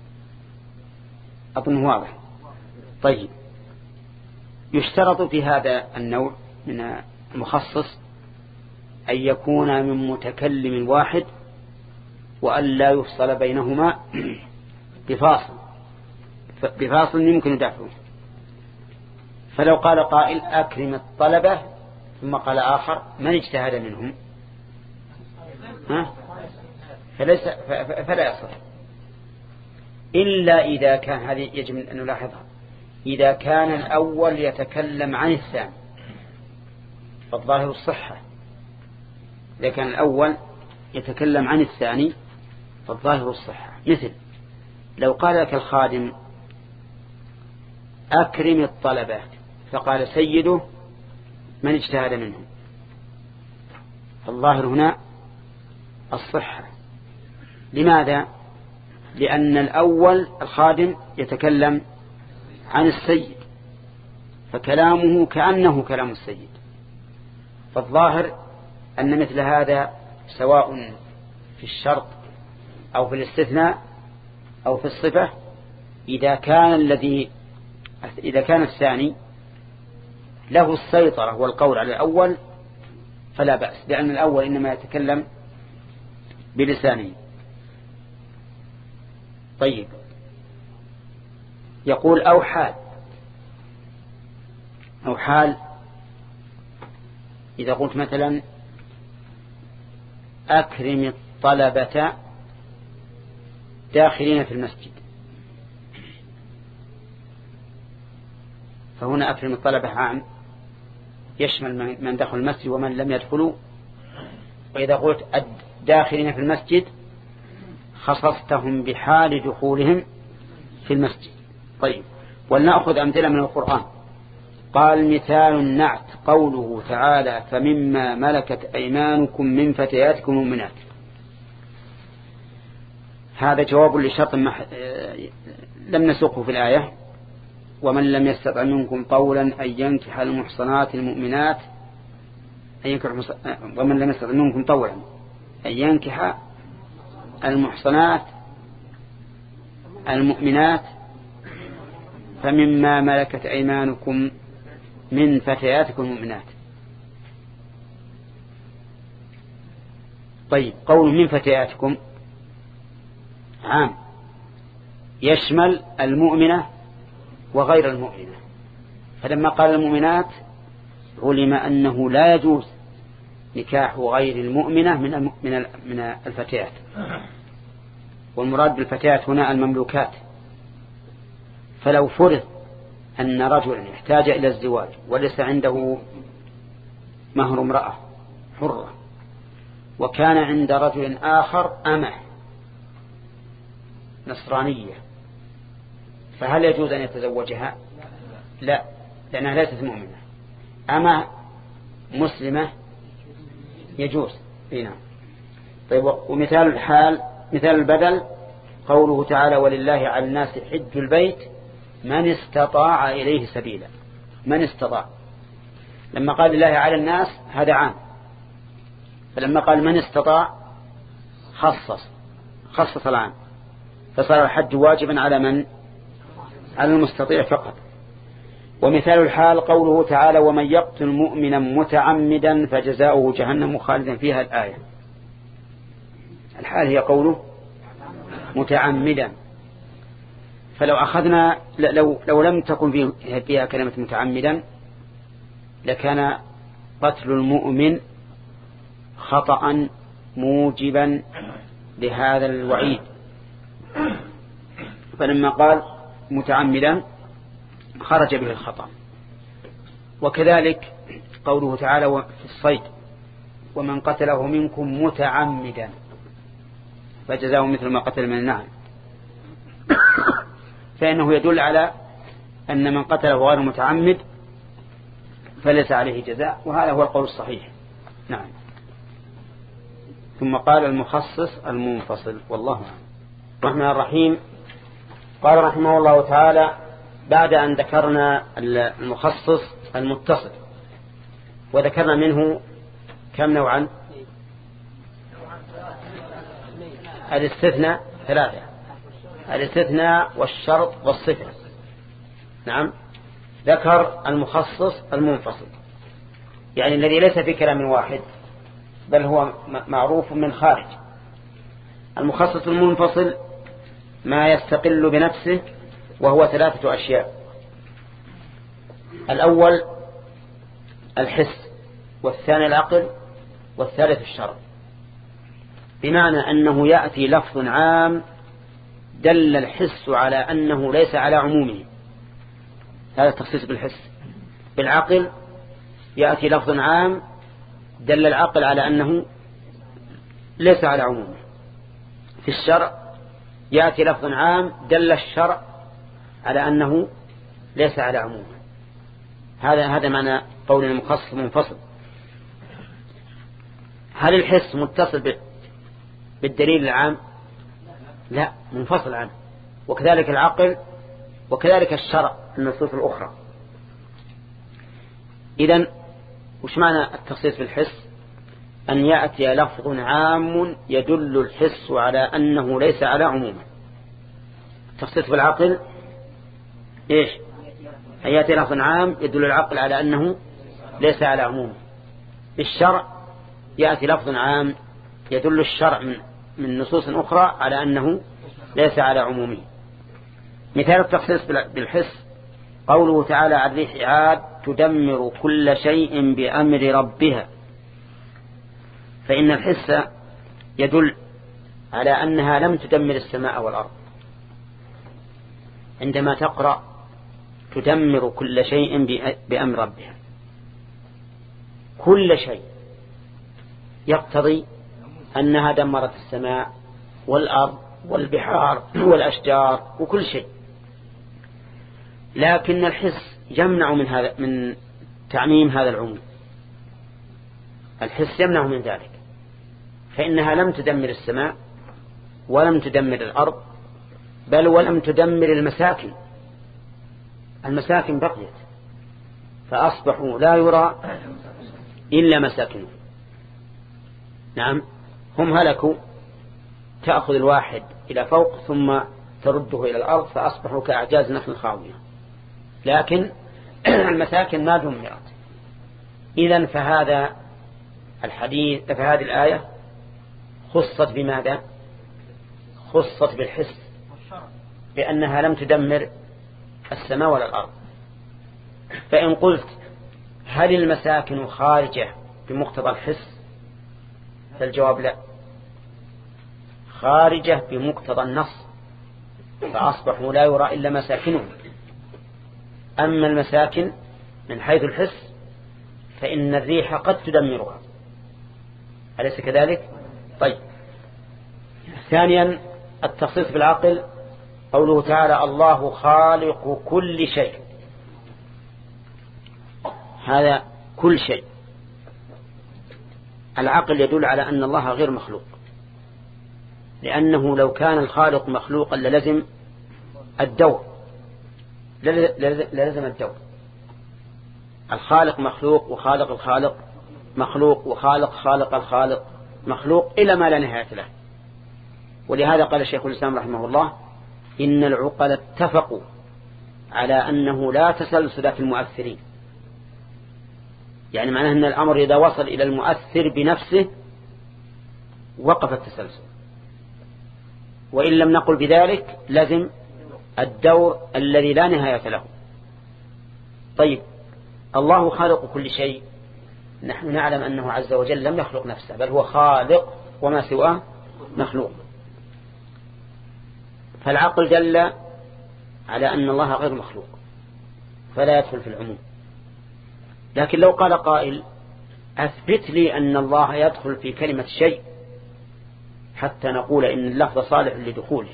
أظن واضح. طيب، يشترط في هذا النوع من المخصص أن يكون من متكلم واحد وأن لا يفصل بينهما بفاصل بفاصل يمكن دفعه. فلو قال قائل أكرم الطلبة ثم قال آخر من اجتهد منهم، ها؟ فليس فلا يصح إلا إذا كان، هذه يجب أن نلاحظها، إذا كان الأول يتكلم عن الثاني فالظاهر الصحة. إذا كان الأول يتكلم عن الثاني فالظاهر الصحة. مثل لو قال لك الخادم أكرم الطلبة فقال سيده من اجتهد منهم، فالظاهر هنا الصحة. لماذا؟ لأن الأول الخادم يتكلم عن السيد فكلامه كأنه كلام السيد، فالظاهر أن مثل هذا سواء في الشرط أو في الاستثناء أو في الصفة، إذا كان الذي إذا كان الثاني له السيطرة والقول على الأول فلا بأس، لأن الأول إنما يتكلم بلسانه. طيب، يقول أو حال أو حال إذا قلت مثلا أكرم الطلبة داخلين في المسجد، فهنا أكرم الطلبة عام يشمل من دخل المسجد ومن لم يدخلوا. وإذا قلت داخلين في المسجد خصصتهم بحال دخولهم في المسجد. طيب، ولنأخذ أمثلة من القرآن. قال مثال النعت قوله تعالى فمما ملكت أيمانكم من فتياتكم المؤمنات. هذا جواب لشرط مح... لم نسقه في الآية. ومن لم يستطع منكم طولا أن ينكح المحصنات المؤمنات أن ينكح المحص... ومن لم يستطع منكم طولا أن ينكح المحصنات المؤمنات فمما ملكت أيمانكم من فتياتكم المؤمنات. طيب، قول من فتياتكم عام يشمل المؤمنة وغير المؤمنة، فلما قال المؤمنات علم أنه لا يجوز نكاح غير المؤمنة من من الفتيات، والمراد بالفتيات هنا المملوكات. فلو فرض أن رجلا يحتاج إلى الزواج وليس عنده مهر امرأة حرة، وكان عند رجل آخر أمة نصرانية، فهل يجوز أن يتزوجها؟ لا، لأنها ليست مؤمنة. أما مسلمة يجوز. نعم. طيب، ومثال الحال مثال البدل قوله تعالى ولله على الناس حج البيت من استطاع إليه سبيلا. من استطاع، لما قال لله على الناس هذا عام، فلما قال من استطاع خصص خصص العام، فصار الحج واجبا على من؟ على المستطيع فقط. ومثال الحال قوله تعالى ومن يقتل مؤمنا متعمدا فجزاؤه جهنم خالدا فيها. الآية الحال هي قوله متعمدا، فلو أخذنا لو, لو لم تكن فيها كلمة متعمدا لكان قتل المؤمن خطأ موجبا لهذا الوعيد، فلما قال متعمدا خرج به الخطأ. وكذلك قوله تعالى في الصيد ومن قتله منكم متعمدا فجزاؤه مثل ما قتل من النعم، فإنه يدل على أن من قتله غير متعمد فليس عليه جزاء، وهذا هو القول الصحيح. نعم. ثم قال المخصص المنفصل، والله أعلم. الرحمن الرحيم. قال رحمه الله تعالى بعد أن ذكرنا المخصص المتصل وذكرنا منه كم نوعا؟ الاستثناء ثلاثة: الاستثناء والشرط والصفة. نعم. ذكر المخصص المنفصل، يعني الذي ليس في كلام واحد بل هو معروف من خارج. المخصص المنفصل ما يستقل بنفسه، وهو ثلاثة أشياء: الأول الحس، والثاني العقل، والثالث الشرع. بمعنى أنه يأتي لفظ عام دل الحس على أنه ليس على عمومه، هذا التخصيص بالحس. بالعقل يأتي لفظ عام دل العقل على أنه ليس على عمومه. في الشرع يأتي لفظ عام دل الشرع على أنه ليس على عمومه. هذا هذا معنى قول المخصص منفصل. هل الحس متصل بالدليل العام؟ لا، منفصل عنه. وكذلك العقل، وكذلك الشرع النصوص الأخرى. إذن وش معنى التخصيص بالحس؟ أن يأتي لفظ عام يدل الحس على أنه ليس على عمومه. التخصيص بالعقل إيش؟ أن يأتي لفظ عام يدل العقل على أنه ليس على عمومه. بالشرع يأتي لفظ عام يدل الشرع من, من نصوص أخرى على أنه ليس على عمومه. مثال التخصيص بالحس قوله تعالى عن ريح عاد تدمر كل شيء بأمر ربها. فإن الحس يدل على أنها لم تدمر السماء والأرض. عندما تقرأ تدمر كل شيء بأمر ربها، كل شيء يقتضي أنها دمرت السماء والأرض والبحار والأشجار وكل شيء. لكن الحس يمنع من هذا، من تعميم هذا العموم. الحس يمنع من ذلك، فإنها لم تدمر السماء ولم تدمر الأرض، بل ولم تدمر المساكن. المساكن بقيت، فأصبحوا لا يرى إلا مساكنهم. نعم، هم هلكوا، تأخذ الواحد إلى فوق ثم ترده إلى الأرض، فأصبحوا كأعجاز نخل خاوية، لكن المساكن ما دمرت. إذن فهذا الحديث، فهذه الآية خصت بماذا؟ خصت بالحس، بأنها لم تدمر السماء ولا الأرض. فإن قلت هل المساكن خارجة بمقتضى الحس؟ فالجواب لا، خارجة بمقتضى النص، فأصبحوا لا يرى إلا مساكنهم. أما المساكن من حيث الحس فإن الريح قد تدمرها، أليس كذلك؟ طيب. ثانيا التخصيص بالعقل قوله تعالى الله خالق كل شيء. هذا كل شيء. العقل يدل على أن الله غير مخلوق، لأنه لو كان الخالق مخلوقا للزم الدور، للزم الدور. الخالق مخلوق، وخالق الخالق مخلوق، وخالق خالق الخالق مخلوق، إلى ما لا نهاية له. ولهذا قال الشيخ الإسلام رحمه الله إن العقل اتفقوا على أنه لا تسلسل في المؤثرين. يعني معناه أن الأمر إذا وصل إلى المؤثر بنفسه وقف التسلسل، وإن لم نقل بذلك لازم الدور الذي لا نهاية له. طيب، الله خالق كل شيء، نحن نعلم أنه عز وجل لم يخلق نفسه، بل هو خالق وما سواه مخلوق. فالعقل دل على أن الله غير مخلوق فلا يدخل في العموم. لكن لو قال قائل أثبت لي أن الله يدخل في كلمة شيء حتى نقول إن اللفظ صالح لدخوله،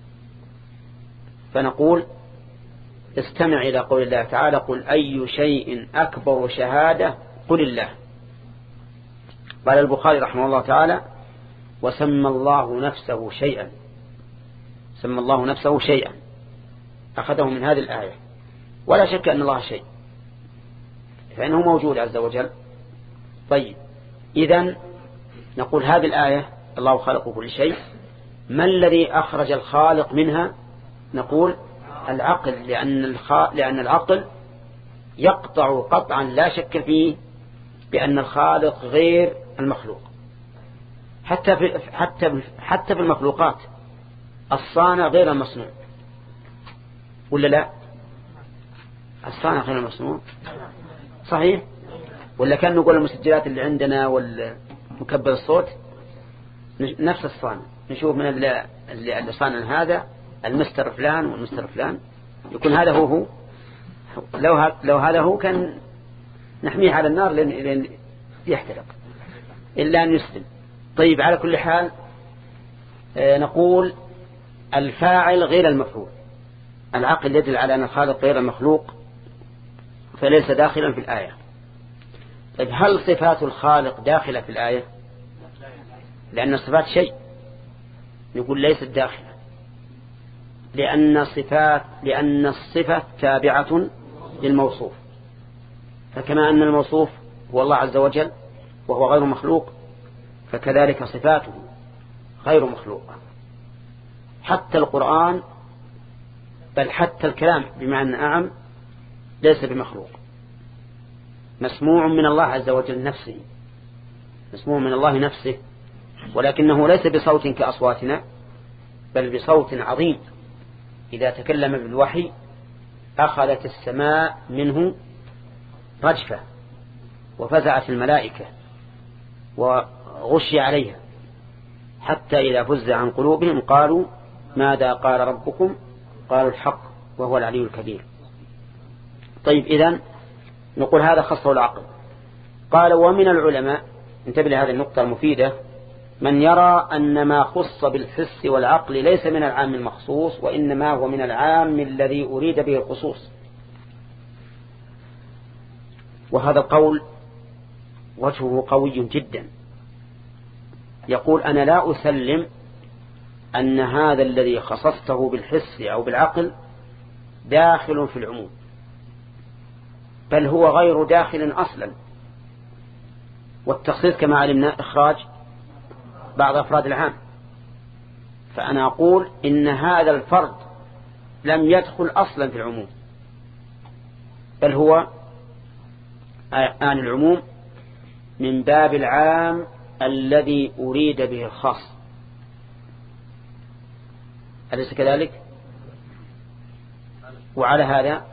فنقول استمع إلى قول الله تعالى قل أي شيء أكبر شهادة قل الله. قال البخاري رحمه الله تعالى وسمى الله نفسه شيئا، سمى الله نفسه شيئا، أخذه من هذه الآية. ولا شك أن الله شيء، فإنه موجود عز وجل. طيب، إذن نقول هذه الآية الله خالق كل شيء. ما الذي أخرج الخالق منها؟ نقول العقل، لأن, الخ... لأن العقل يقطع قطعا لا شك فيه بأن الخالق غير المخلوق. حتى في حتى حتى في المخلوقات الصانع غير المصنوع، ولا لا؟ الصانع غير المصنوع صحيح؟ ولا كان نقول المسجلات اللي عندنا والمكبر الصوت نفس الصانع، نشوف من اللي, اللي صانع هذا المستر فلان والمستر فلان، يكون هذا هو هو. لو, ه... لو هذا هو كان نحميه على النار لين, لين يحترق إلا أن يسلم. طيب على كل حال آه نقول الفاعل غير المفعول. العقل يدل على أن الخالق غير المخلوق فليس داخلا في الآية. طيب هل صفات الخالق داخلة في الآية؟ لأن الصفات شيء، نقول ليست داخلة، لأن صفات لأن الصفة تابعة للموصوف، فكما أن الموصوف هو الله عز وجل وهو غير مخلوق فكذلك صفاته غير مخلوقة. حتى القرآن بل حتى الكلام بمعنى أعم ليس بمخلوق، مسموع من الله عز وجل نفسه، مسموع من الله نفسه، ولكنه ليس بصوت كأصواتنا بل بصوت عظيم. إذا تكلم بالوحي أخذت السماء منه رجفة وفزعت الملائكة وغشي عليها، حتى إذا فزع عن قلوبهم قالوا ماذا قال ربكم؟ قالوا الحق وهو العلي الكبير. طيب إذن نقول هذا خصه العقل. قال ومن العلماء، انتبه لهذه النقطة المفيدة، من يرى أن ما خص بالحس والعقل ليس من العام المخصوص وإنما هو من العام الذي أريد به الخصوص. وهذا القول وجهه قوي جدا. يقول أنا لا أسلم أن هذا الذي خصصته بالحس أو بالعقل داخل في العموم، بل هو غير داخل أصلا. والتخصيص كما علمنا إخراج بعض أفراد العام، فأنا أقول إن هذا الفرد لم يدخل أصلا في العموم، بل هو آن العموم من باب العام الذي أريد به الخاص. أليس كذلك؟ وعلى هذا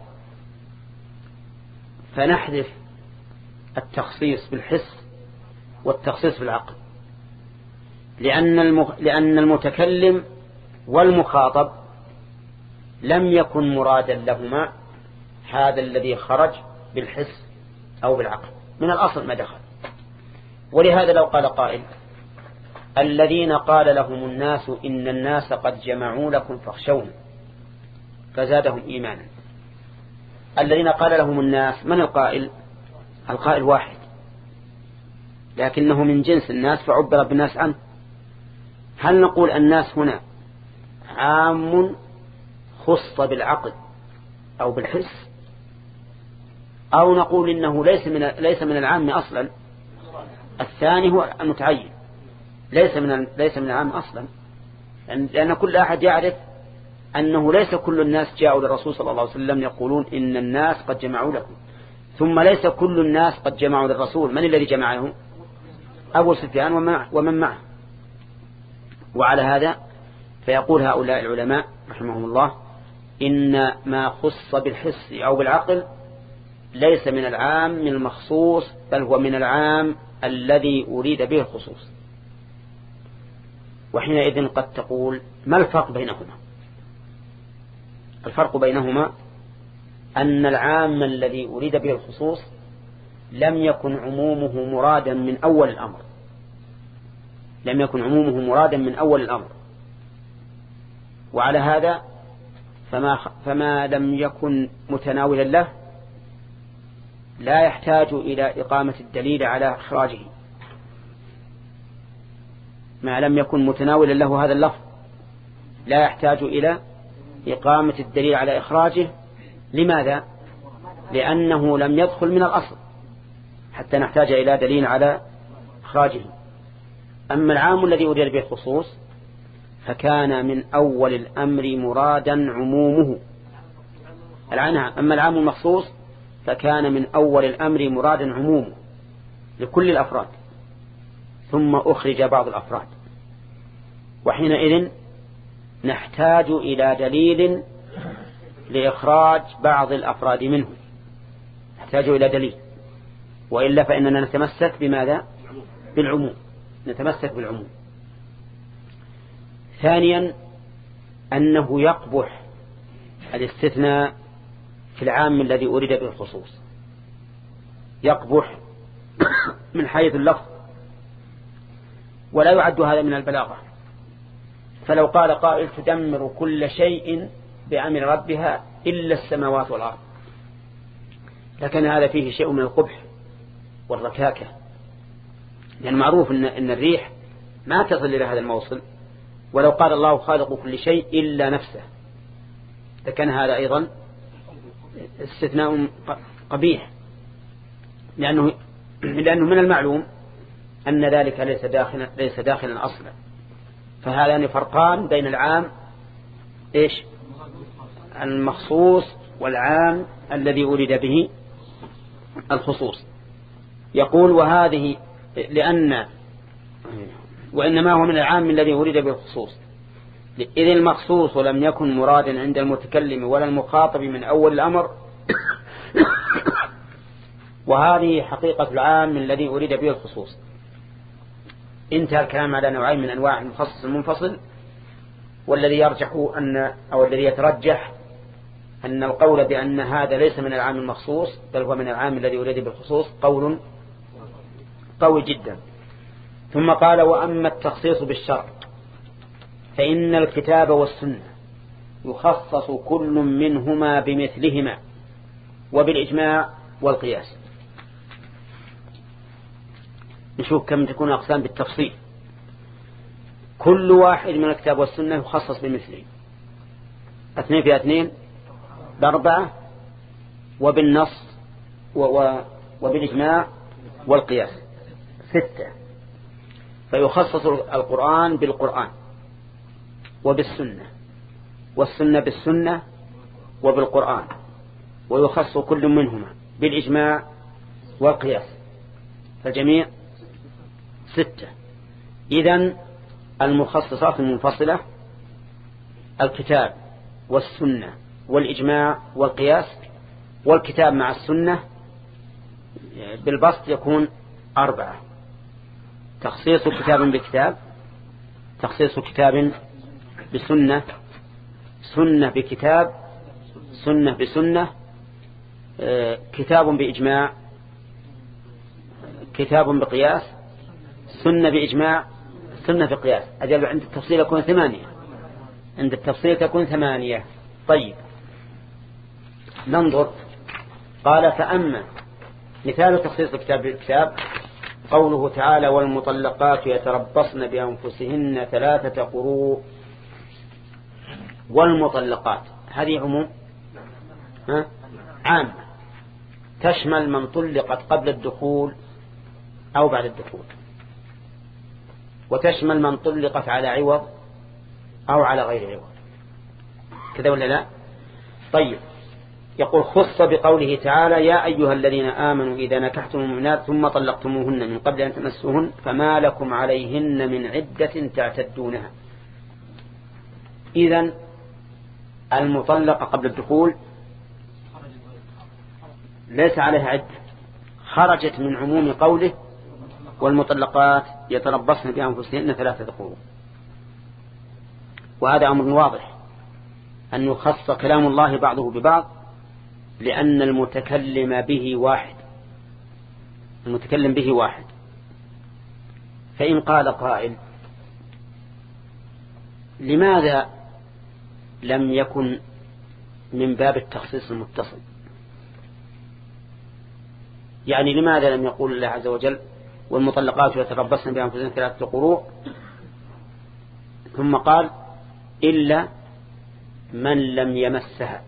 فنحذف التخصيص بالحس والتخصيص بالعقل، لأن لأن المتكلم والمخاطب لم يكن مرادا لهما هذا الذي خرج بالحس أو بالعقل، من الأصل ما دخل. ولهذا لو قال قائل الذين قال لهم الناس إن الناس قد جمعوا لكم فاخشوهم فزادهم إيمانا، الذين قال لهم الناس، من القائل؟ القائل واحد لكنه من جنس الناس فعبر بالناس عنه. هل نقول الناس هنا عام خص بالعقل أو بالحس، أو نقول إنه ليس من ليس من العام أصلا؟ الثاني هو المتعين، ليس من ليس من العام أصلا، لأن كل أحد يعرف أنه ليس كل الناس جاءوا للرسول صلى الله عليه وسلم يقولون إن الناس قد جمعوا لكم، ثم ليس كل الناس قد جمعوا للرسول. من الذي جمعه؟ أبو سفيان ومن معه. وعلى هذا فيقول هؤلاء العلماء رحمهم الله إن ما خص بالحس أو بالعقل ليس من العام المخصوص، بل هو من العام الذي أريد به الخصوص. وحينئذ قد تقول ما الفرق بينهما؟ الفرق بينهما أن العام الذي أريد به الخصوص لم يكن عمومه مرادا من أول الأمر، لم يكن عمومه مرادا من أول الأمر. وعلى هذا فما, فما لم يكن متناولا له لا يحتاج إلى إقامة الدليل على إخراجه. ما لم يكن متناولا له هذا اللفظ لا يحتاج إلى إقامة الدليل على إخراجه. لماذا؟ لأنه لم يدخل من الأصل حتى نحتاج إلى دليل على إخراجه. أما العام الذي أريد به الخصوص فكان من أول الأمر مرادا عمومه. أما العام المخصوص فكان من أول الأمر مرادا عمومه لكل الأفراد، ثم أخرج بعض الأفراد، وحينئذ نحتاج إلى دليل لإخراج بعض الأفراد منه، نحتاج إلى دليل، وإلا فإننا نتمسك بماذا؟ بالعموم، نتمسك بالعموم. ثانيا أنه يقبح الاستثناء في العام الذي أريد به الخصوص، يقبح من حيث اللفظ، ولا يعد هذا من البلاغة. فلو قال قائل تدمر كل شيء بأمر ربها إلا السماوات والأرض، لكن هذا فيه شيء من القبح والركاكة، لأن معروف إن, إن الريح ما تصل إلى هذا الموصل. ولو قال الله خالق كل شيء إلا نفسه لكن هذا أيضا استثناء قبيح، لأنه, لأنه من المعلوم أن ذلك ليس داخلا, ليس داخلا أصلا. فهذان فرقان بين العام إيش المخصوص والعام الذي أريد به الخصوص. يقول وهذه لأن وإنما هو من العام الذي أريد به الخصوص، إذ المخصوص لم يكن مرادا عند المتكلم ولا المخاطب من أول الأمر وهذه حقيقة العام الذي أريد به الخصوص. انتهى الكلام على نوعين من أنواع المخصص المنفصل، والذي يرجح أن أو الذي يترجح أن القول بأن هذا ليس من العام المخصوص بل هو من العام الذي أريد بالخصوص قول قوي جدا. ثم قال وأما التخصيص بالشرع فإن الكتاب والسنة يخصص كل منهما بمثلهما وبالإجماع والقياس. نشوف كم تكون أقسام بالتفصيل. كل واحد من الكتاب والسنة يخصص بمثله، اثنين في اثنين بأربعة، وبالنص وبالإجماع والقياس ستة. فيخصص القرآن بالقرآن وبالسنة، والسنة بالسنة وبالقرآن، ويخص كل منهما بالإجماع والقياس، فالجميع ستة. إذن المخصصات المنفصلة الكتاب والسنة والإجماع والقياس، والكتاب مع السنة بالبسط يكون أربعة: تخصيص كتاب بكتاب، تخصيص كتاب بسنة، سنة بكتاب، سنة بسنة، كتاب بإجماع، كتاب بقياس، سنة بإجماع، سنة بقياس. أجل عند التفصيل يكون ثمانية، عند التفصيل تكون ثمانية. طيب ننظر. قال فأما مثال تخصيص الكتاب بالكتاب قوله تعالى والمطلقات يتربصن بأنفسهن ثلاثة قروء. والمطلقات هذه عموم ها؟ عام، تشمل من طلقت قبل الدخول أو بعد الدخول، وتشمل من طلقت على عوض أو على غير عوض، كذا ولا لا؟ طيب يقول خص بقوله تعالى يا أيها الذين آمنوا إذا نكحتم المؤمنات ثم طلقتموهن من قبل أن تمسوهن فما لكم عليهن من عدة تعتدونها. إذن المطلقة قبل الدخول ليس عليها عدة، خرجت من عموم قوله والمطلقات يتربصن بأنفسهن ثلاثة قروء. وهذا أمر واضح أن يخص كلام الله بعضه ببعض، لأن المتكلم به واحد، المتكلم به واحد. فإن قال قائل لماذا لم يكن من باب التخصيص المتصل؟ يعني لماذا لم يقول الله عز وجل والمطلقات يتربصن بأنفسهن ثلاثة قروء ثم قال إلا من لم يمسها؟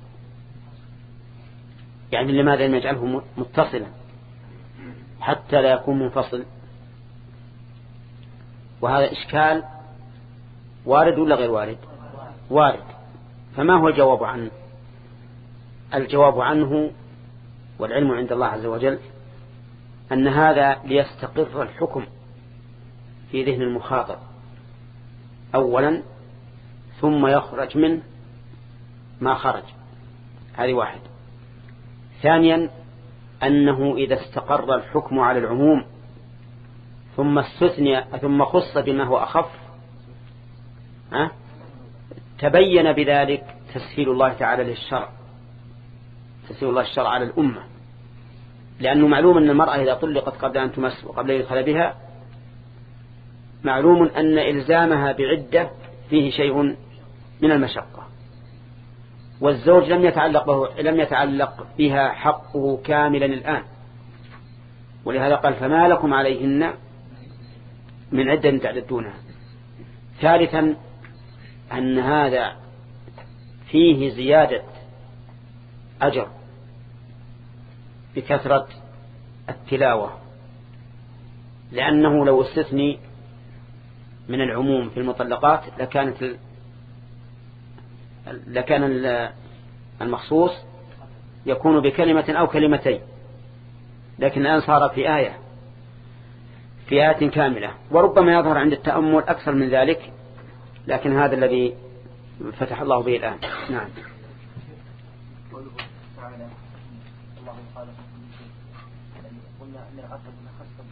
يعني لماذا لم يجعله متصلا حتى لا يكون منفصل؟ وهذا إشكال وارد ولا غير وارد؟ وارد. فما هو الجواب عنه؟ الجواب عنه والعلم عند الله عز وجل أن هذا ليستقر الحكم في ذهن المخاطب أولا، ثم يخرج منه ما خرج. هذه واحد. ثانيا أنه إذا استقر الحكم على العموم ثم استثني ثم خص بما هو أخف ها؟ تبين بذلك تسهيل الله تعالى للشرع، تسهيل الله الشرع على الأمة، لأنه معلوم أن المرأة إذا طلقت قبل أن تمس وقبل أن يدخل بها معلوم أن إلزامها بعدة فيه شيء من المشقة، والزوج لم يتعلق به لم يتعلق بها حقه كاملا الآن، ولهذا قال فما لكم عليهن من عدة تعددونها. ثالثا أن هذا فيه زيادة أجر بكثرة التلاوة، لأنه لو استثني من العموم في المطلقات لكانت ال... لكان المخصوص يكون بكلمة أو كلمتين، لكن الآن صار في آية في آية كاملة، وربما يظهر عند التأمل أكثر من ذلك، لكن هذا الذي فتح الله به الآن. نعم. قوله تعالى الله قال قلنا أن العقل خاصة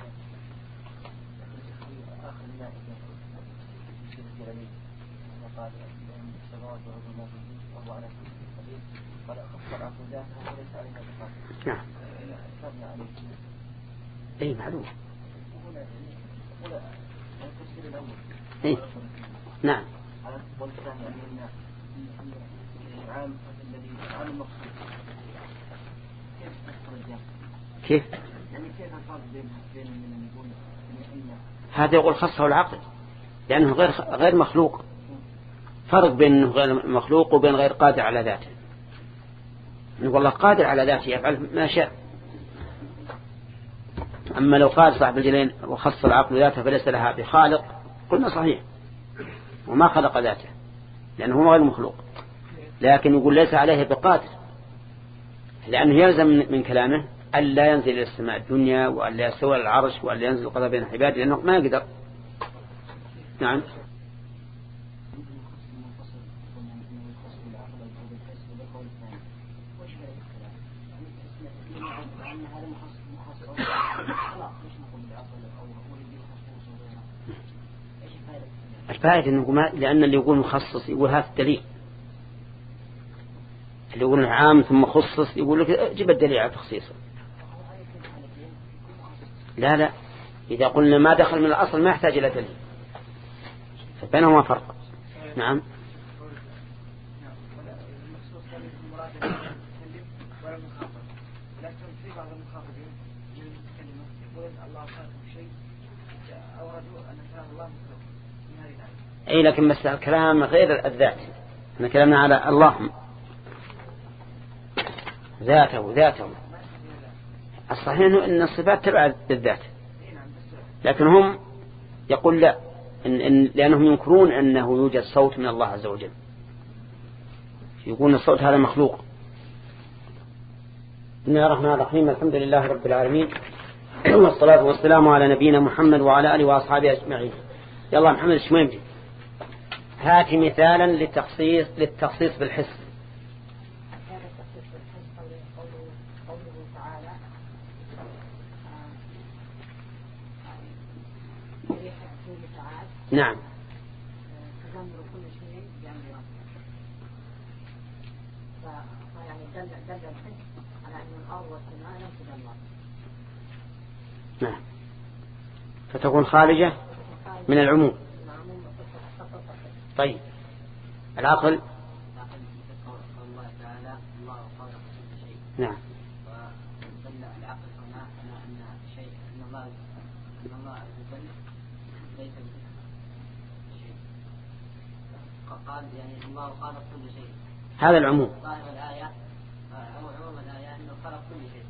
في آخر المائدة في الجلالين وقال السماوات والأرض وما فيهن وهو على كل شيء قدير قال خص العقل ذاته وليس عليها بقاء. نعم. أشرنا عليه. أي معلوم. هنا هنا التفسير الأول. أي. نعم. والثاني أن العام الذي عام المقصود كيف تفسر الجامع؟ كيف؟ يعني كيف الفرق بين بين من يقول أن هذا يقول خصه العقل لأنه غير غير مخلوق، فرق بين غير مخلوق وبين غير قادر على ذاته. نقول الله قادر على ذاته يفعل ما شاء، أما لو قال صاحب الجلين وخص العقل ذاته فليس لها بخالق قلنا صحيح وما خلق ذاته لأنه هو غير مخلوق، لكن يقول ليس عليه بقادر لأنه يلزم من كلامه ألا ينزل إلى السماء الدنيا وألا يستوى على العرش وألا ينزل القضاء بين عباده لأنه ما يقدر. نعم. الفائدة أنه ما لأن اللي يقول مخصص يقول هذا الدليل، اللي يقول عام ثم خصص يقول لك جيب الدليل على تخصيصه. لا لا إذا قلنا ما دخل من الأصل ما يحتاج إلى دليل، فبينهما فرق. نعم. أي لكن بس الكلام غير الذات، احنا كلامنا على الله ذاته ذاته الصحيح أن الصفات تبع الذات، لكن هم يقول لا إن إن لأنهم ينكرون أنه يوجد صوت من الله عز وجل، يقولون الصوت هذا مخلوق. بسم الله الرحمن الرحيم، الحمد لله رب العالمين، والصلاة والسلام على نبينا محمد وعلى آله وأصحابه أجمعين. يلا محمد الشميمجي هات مثالا للتخصيص للتخصيص بالحس. نعم. تدمر كل شيء بأمر ربك، فيعني دل دل الحس على أن الأرض والسماء لم تدمر. نعم. فتكون خارجة من العموم. طيب العقل. نعم. ودل العقل هنا على أن شيء أن الله أن الله عز وجل ليس شيء. قال يعني الله خالق كل شيء. هذا العموم. ظاهر الآية أو عموم الآية أنه خلق كل شيء.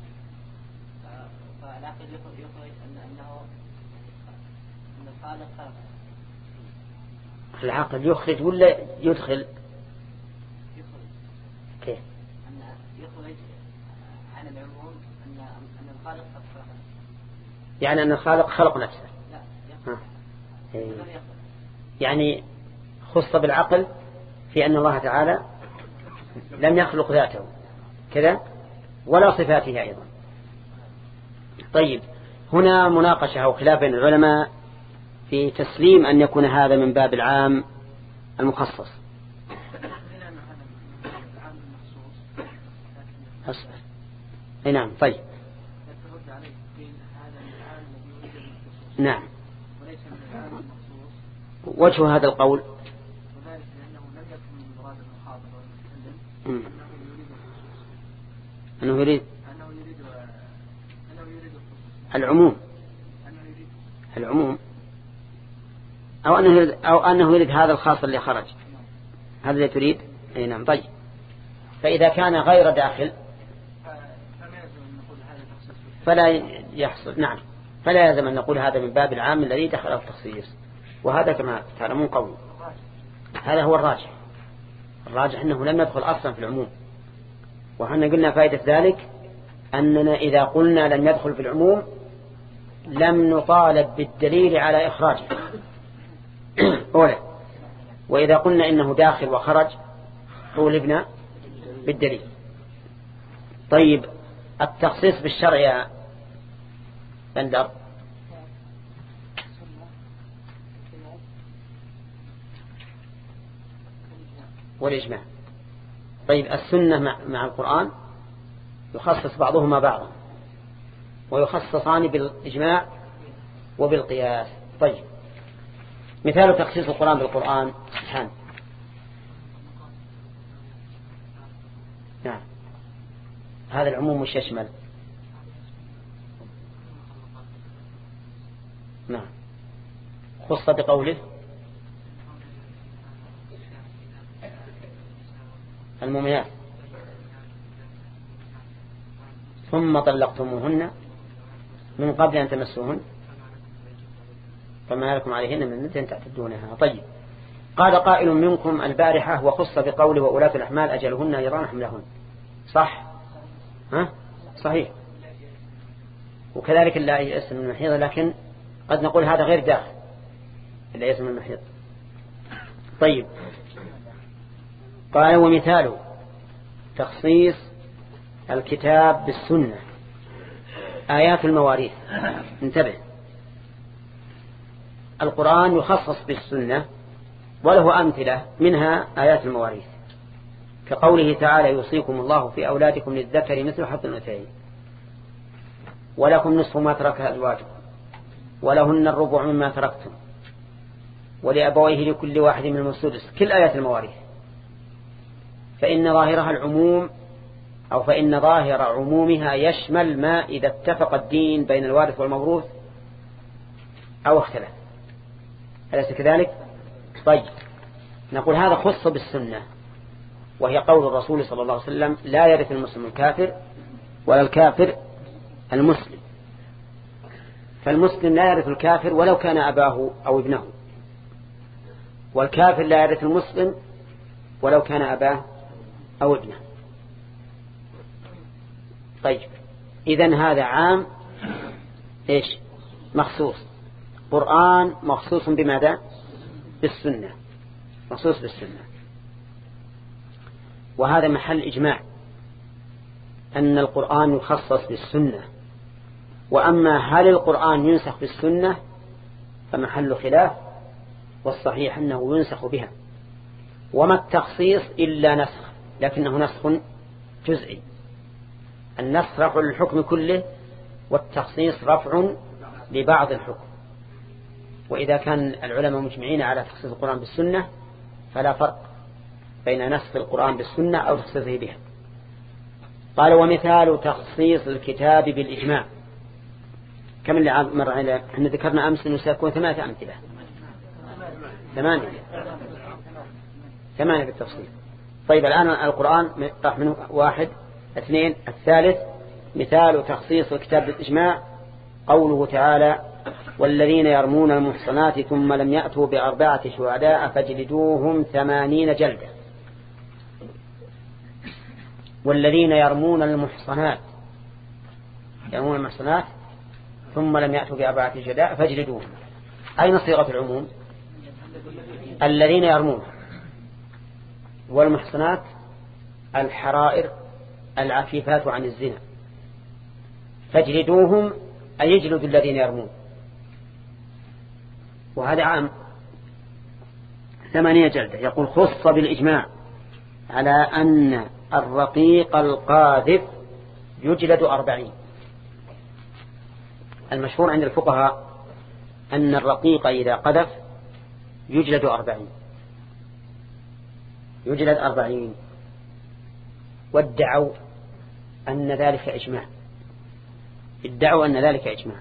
فالعقل يخرج أن أنه أن الخالق خلق. العقل يخرج ولا يدخل؟ يخرج. كيف؟ أن يخرج عن العموم أن أن الخالق قد خلق نفسه. يعني أن الخالق خلق نفسه. لا يخرج. إيه. يعني خص بالعقل في أن الله تعالى لم يخلق ذاته كذا ولا صفاته أيضا. طيب هنا مناقشة أو خلاف بين العلماء في تسليم أن يكون هذا من باب العام المخصص. أصبر. أي نعم. طيب نعم. وجه هذا القول وذلك لأنه لم يكن من مراد المخاطب والمتكلم أنه يريد أنه يريد أنه يريد العموم أنه يريد العموم أو أنه يريد أو أنه يريد هذا الخاص اللي خرج. هذا اللي تريد. أي نعم. طيب فإذا كان غير داخل فلا يحصل. نعم. فلا يلزم أن نقول هذا من باب العام الذي دخل التخصيص، وهذا كما تعلمون قول. هذا هو الراجح. الراجح أنه لم يدخل أصلا في العموم. وحنا قلنا فائدة ذلك أننا إذا قلنا لم يدخل في العموم لم نطالب بالدليل على إخراجه أولا، وإذا قلنا إنه داخل وخرج طولبنا بالدليل. طيب التخصيص بالشرع يا بندر والإجماع. طيب السنة مع, مع القرآن يخصص بعضهما بعضا ويخصصان بالإجماع وبالقياس. طيب مثال تخصيص القرآن بالقرآن سبحان. نعم. هذا العموم مش يشمل. نعم. خص بقوله المؤمنات ثم طلقتموهن من قبل أن تمسوهن فما لكم عليهن من مدة تعتدونها. طيب قال قائل منكم البارحة وخص بقوله وأولاة الأحمال أجلهن يران حملهن. صح؟ ها؟ صحيح. وكذلك لا يأس من المحيض، لكن قد نقول هذا غير داخل لا يأس من المحيض. طيب قال ومثال تخصيص الكتاب بالسنة آيات المواريث. انتبه، القرآن يخصص بالسنة وله أمثلة منها آيات المواريث كقوله تعالى يوصيكم الله في أولادكم للذكر مثل حظ الأنثيين ولكم نصف ما ترك أزواجكم ولهن الربع مما تركتم ولأبويه لكل واحد من السدس. كل آيات المواريث فإن ظاهرها العموم أو فإن ظاهر عمومها يشمل ما إذا اتفق الدين بين الوارث والموروث أو اختلف. أليس كذلك؟ طيب نقول هذا خص بالسنة، وهي قول الرسول صلى الله عليه وسلم لا يرث المسلم الكافر ولا الكافر المسلم. فالمسلم لا يرث الكافر ولو كان أباه أو ابنه، والكافر لا يرث المسلم ولو كان أباه أو ابنه. طيب إذن هذا عام إيش مخصوص. قرآن مخصوص بماذا؟ بالسنة، مخصوص بالسنة. وهذا محل إجماع أن القرآن يخصص بالسنة. وأما هل القرآن ينسخ بالسنة فمحل خلاف، والصحيح أنه ينسخ بها. وما التخصيص إلا نسخ، لكنه نسخ جزئي. النسخ رفع للحكم كله، والتخصيص رفع لبعض الحكم. وإذا كان العلماء مجمعين على تخصيص القرآن بالسنة فلا فرق بين نسخ القرآن بالسنة أو تخصيصه بها. قال ومثال تخصيص الكتاب بالإجماع. كم اللي مر علينا؟ احنا ذكرنا أمس أنه سيكون ثمانية أمثلة. ثمانية ثمانية بالتفصيل. طيب الآن القرآن طرح منه واحد اثنين. الثالث مثال تخصيص الكتاب بالإجماع قوله تعالى والذين يرمون المحصنات ثم لم يأتوا بأربعة شهداء فاجلدوهم ثمانين جلدة. والذين يرمون المحصنات يرمون المحصنات ثم لم يأتوا بأربعة شهداء فاجلدوهم. أين صيغة العموم؟ الذين يرمون، والمحصنات الحرائر العفيفات عن الزنا، فاجلدوهم أي يجلدوا الذين يرمون، وهذا عام ثمانية جلدة. يقول خص بالإجماع على أن الرقيق القاذف يجلد أربعين. المشهور عند الفقهاء أن الرقيق إذا قذف يجلد أربعين يجلد أربعين وادعوا أن ذلك إجماع ادعوا أن ذلك إجماع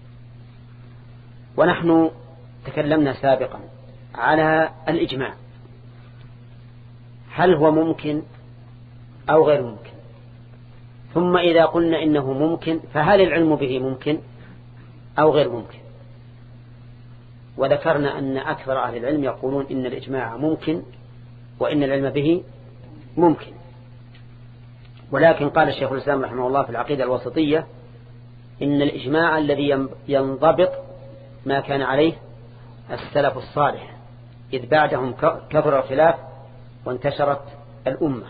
ونحن تكلمنا سابقا على الإجماع، هل هو ممكن أو غير ممكن؟ ثم إذا قلنا إنه ممكن فهل العلم به ممكن أو غير ممكن؟ وذكرنا أن أكثر أهل العلم يقولون إن الإجماع ممكن وإن العلم به ممكن، ولكن قال الشيخ الإسلام رحمه الله في العقيدة الوسطية إن الإجماع الذي ينضبط ما كان عليه السلف الصالح، إذ بعدهم كثر الخلاف وانتشرت الأمة.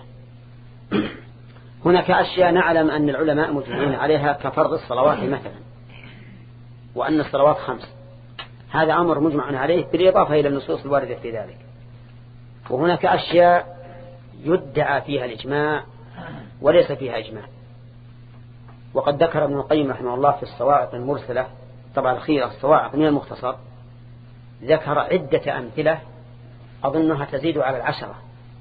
هناك أشياء نعلم أن العلماء مجمعين عليها كفرض الصلوات مثلا، وأن الصلوات خمس، هذا أمر مجمع عليه بالإضافة إلى النصوص الواردة في ذلك. وهناك أشياء يدعى فيها الإجماع وليس فيها إجماع، وقد ذكر ابن القيم رحمه الله في الصواعق المرسلة طبعا الخيرة الصواعق من المختصر، ذكر عدة أمثلة أظنها تزيد على العشرة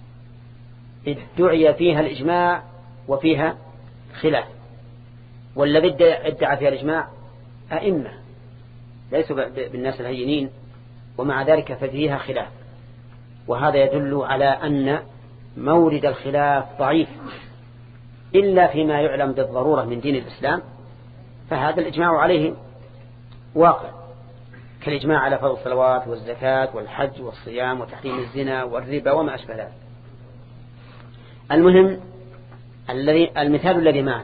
ادعي فيها الإجماع وفيها خلاف، والذي ادعى فيها الإجماع أئمة ليسوا بالناس الهينين، ومع ذلك ففيها خلاف، وهذا يدل على أن مورد الخلاف ضعيف إلا فيما يعلم بالضرورة من دين الإسلام، فهذا الإجماع عليه واقع، كالإجماع على فرض الصلوات والزكاة والحج والصيام وتحريم الزنا والربا وما أشبه ذلك. المهم الذي المثال الذي معنا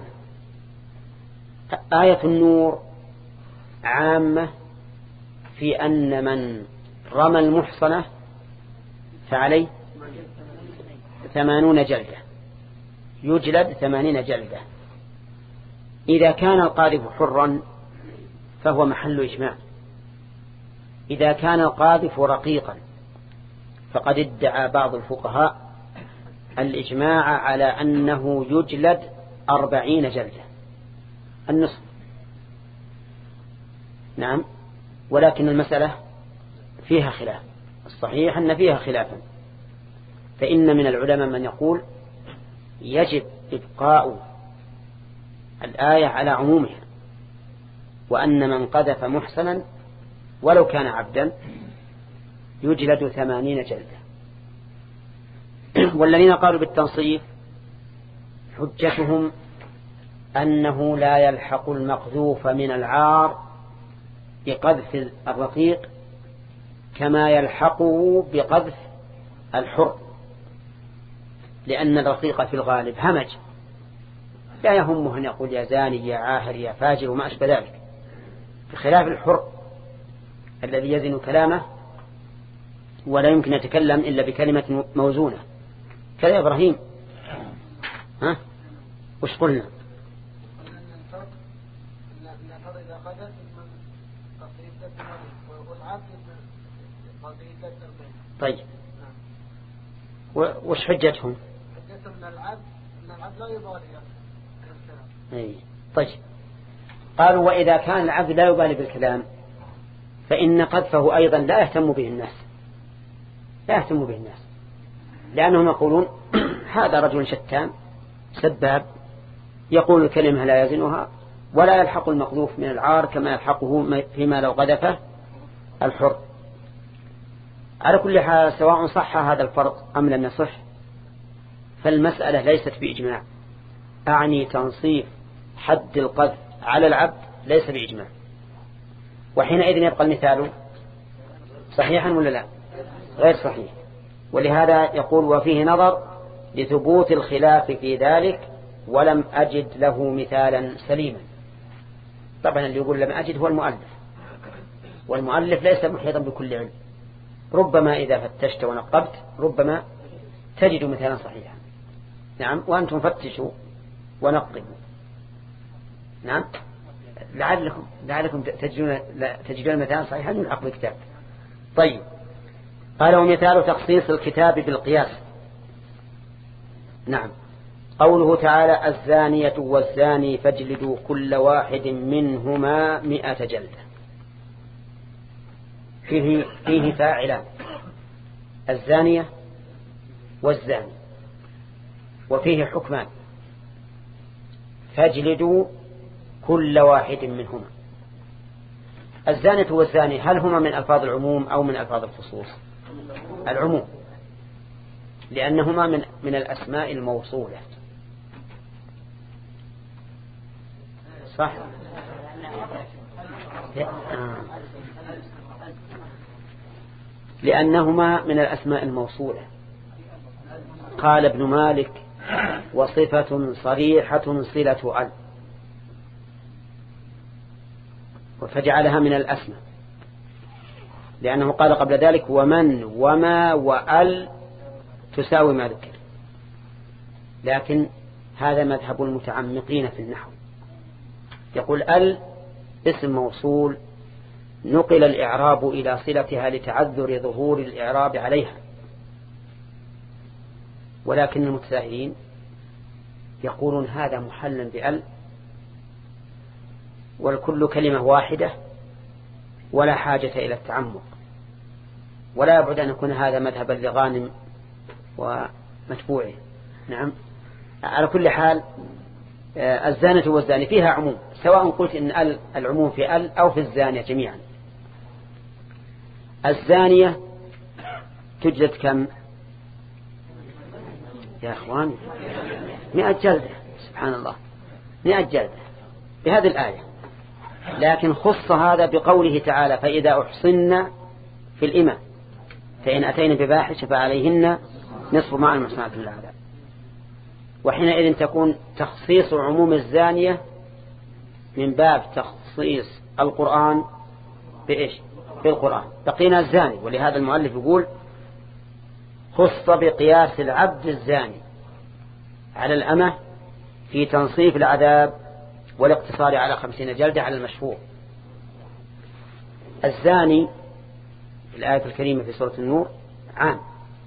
آية النور عامة في أن من رمى المحصنة فعليه ثمانون جلدة يجلد ثمانين جلدة. إذا كان القاذف حرا فهو محل إجماع، إذا كان القاذف رقيقا فقد ادعى بعض الفقهاء الإجماع على أنه يجلد أربعين جلدة النصف. نعم، ولكن المسألة فيها خلاف، الصحيح أن فيها خلافا، فإن من العلماء من يقول يجب إبقاء الآية على عمومها، وأن من قذف محسنا ولو كان عبدا يجلد ثمانين جلدة. والذين قالوا بالتنصيف حجتهم أنه لا يلحق المقذوف من العار بقذف الرقيق كما يلحقه بقذف الحر، لأن الرقيق في الغالب همج لا يهمه أن يقول يا زاني يا عاهر يا فاجر وما أشبه ذلك، بخلاف الحر الذي يزن كلامه ولا يمكن يتكلم إلا بكلمة موزونة، كذا إبراهيم. ها وش قلنا؟ طيب وش حجتهم؟ حجتهم أن العبد أن العبد لا يبالي أي طيب، قالوا وإذا كان العبد لا يبالي بالكلام فإن قذفه أيضا لا يهتم به الناس لا يهتم به الناس لأنهم يقولون هذا رجل شتان سباب يقول الكلمة لا يزنها ولا يلحق المقذوف من العار كما يلحقه فيما لو قذفه الحر. على كل حال سواء صح هذا الفرق أم لم يصح فالمسألة ليست بإجماع، أعني تنصيف حد القذف على العبد ليس بإجماع، وحينئذ يبقى المثال صحيحا ولا لا؟ غير صحيح. ولهذا يقول وفيه نظر لثبوت الخلاف في ذلك ولم أجد له مثالا سليما. طبعا اللي يقول لم أجد هو المؤلف، والمؤلف ليس محيطا بكل علم، ربما إذا فتشت ونقبت ربما تجد مثالا صحيحا. نعم، وأنتم فتشوا ونقبوا. نعم، لعلكم لعلكم تجدون تجدون مثالا صحيحا من عقل الكتاب. طيب، قال ومثال تخصيص الكتاب بالقياس. نعم، قوله تعالى الزانية والزاني فاجلدوا كل واحد منهما مئة جلدة. فيه, فيه فاعلان، الزانية والزاني، وفيه حكمان، فاجلدوا كل واحد منهما. الزانية والزاني هل هما من ألفاظ العموم أو من ألفاظ الخصوص؟ العموم، لأنهما من من الأسماء الموصولة. صح؟ لأنهما من الأسماء الموصولة. قال ابن مالك وصفة صريحة صلة أل، فجعلها من الأسماء، لأنه قال قبل ذلك ومن وما وأل تساوي ما ذكر. لكن هذا مذهب المتعمقين في النحو، يقول ال اسم موصول نقل الإعراب إلى صلتها لتعذر ظهور الإعراب عليها، ولكن المتساهلين يقولون هذا محلا بأل، والكل كلمة واحدة ولا حاجة إلى التعمق. ولا يبعد أن يكون هذا مذهبا لغانم ومتبوعه. نعم، على كل حال الزانة والزاني فيها عموم، سواء قلت إن العموم في ال أو في الزانية جميعا. الزانية تجلد كم يا أخوان؟ مئة جلدة. سبحان الله، مئة جلدة بهذه الآية. لكن خص هذا بقوله تعالى فإذا أحصن في الإمة فإن أتينا بفاحشة فعليهن نصف ما على المحصنات من العذاب. وحينئذ تكون تخصيص عموم الزانية من باب تخصيص القرآن بإيش؟ بالقرآن. بقينا الزاني، ولهذا المؤلف يقول خص بقياس العبد الزاني على الأمة في تنصيف العذاب والاقتصار على خمسين جلدة على المشهور. الزاني في الآية الكريمة في سورة النور عام،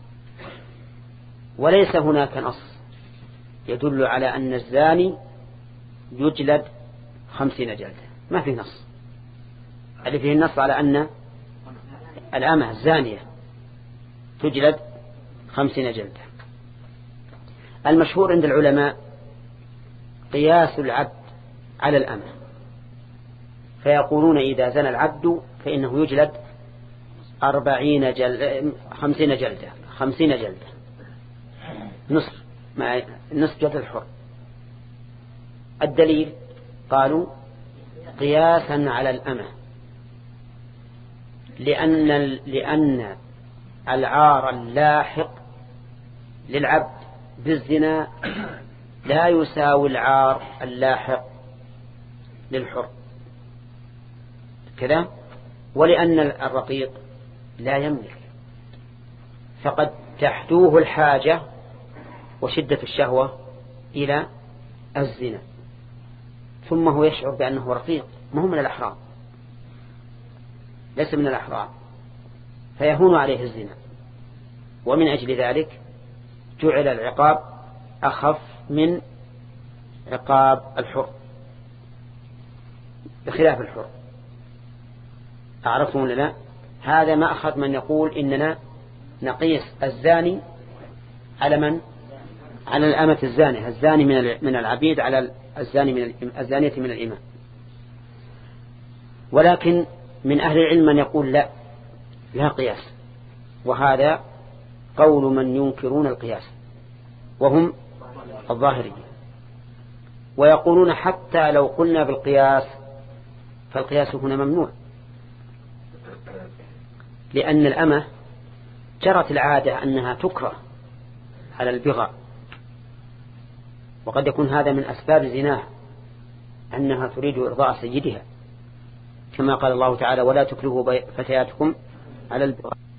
وليس هناك نص يدل على أن الزاني يجلد خمسين جلدة، ما في نص. اللي فيه النص على أن الأمة الزانية تجلد خمسين جلدة. المشهور عند العلماء قياس العبد على الأمة، فيقولون إذا زنى العبد فإنه يجلد أربعين جلدة خمسين جلدة خمسين جلدة نصف مع نصف جلد الحر. الدليل قالوا قياسا على الأمة، لأن لأن العار اللاحق للعبد بالزنا لا يساوي العار اللاحق للحر كذا، ولأن الرقيق لا يملك، فقد تحتوه الحاجة وشدة الشهوة إلى الزنا، ثم هو يشعر بأنه رقيق، ما هو من الأحرار، ليس من الأحرار، فيهون عليه الزنا. ومن أجل ذلك جعل العقاب أخف من عقاب الحر بخلاف الحر. أعرفتم لنا هذا ما أخذ من يقول إننا نقيس الزاني على من؟ على الأمة الزانية، الزاني من العبيد على الزاني من الزانية من الإمام. ولكن من أهل العلم من يقول لا لا قياس، وهذا قول من ينكرون القياس وهم الظاهرية، ويقولون حتى لو قلنا بالقياس فالقياس هنا ممنوع، لأن الأمة جرت العادة أنها تكره على البغاء، وقد يكون هذا من أسباب زناها أنها تريد إرضاء سيدها، كما قال الله تعالى: ولا تكرهوا فتياتكم على البغاء.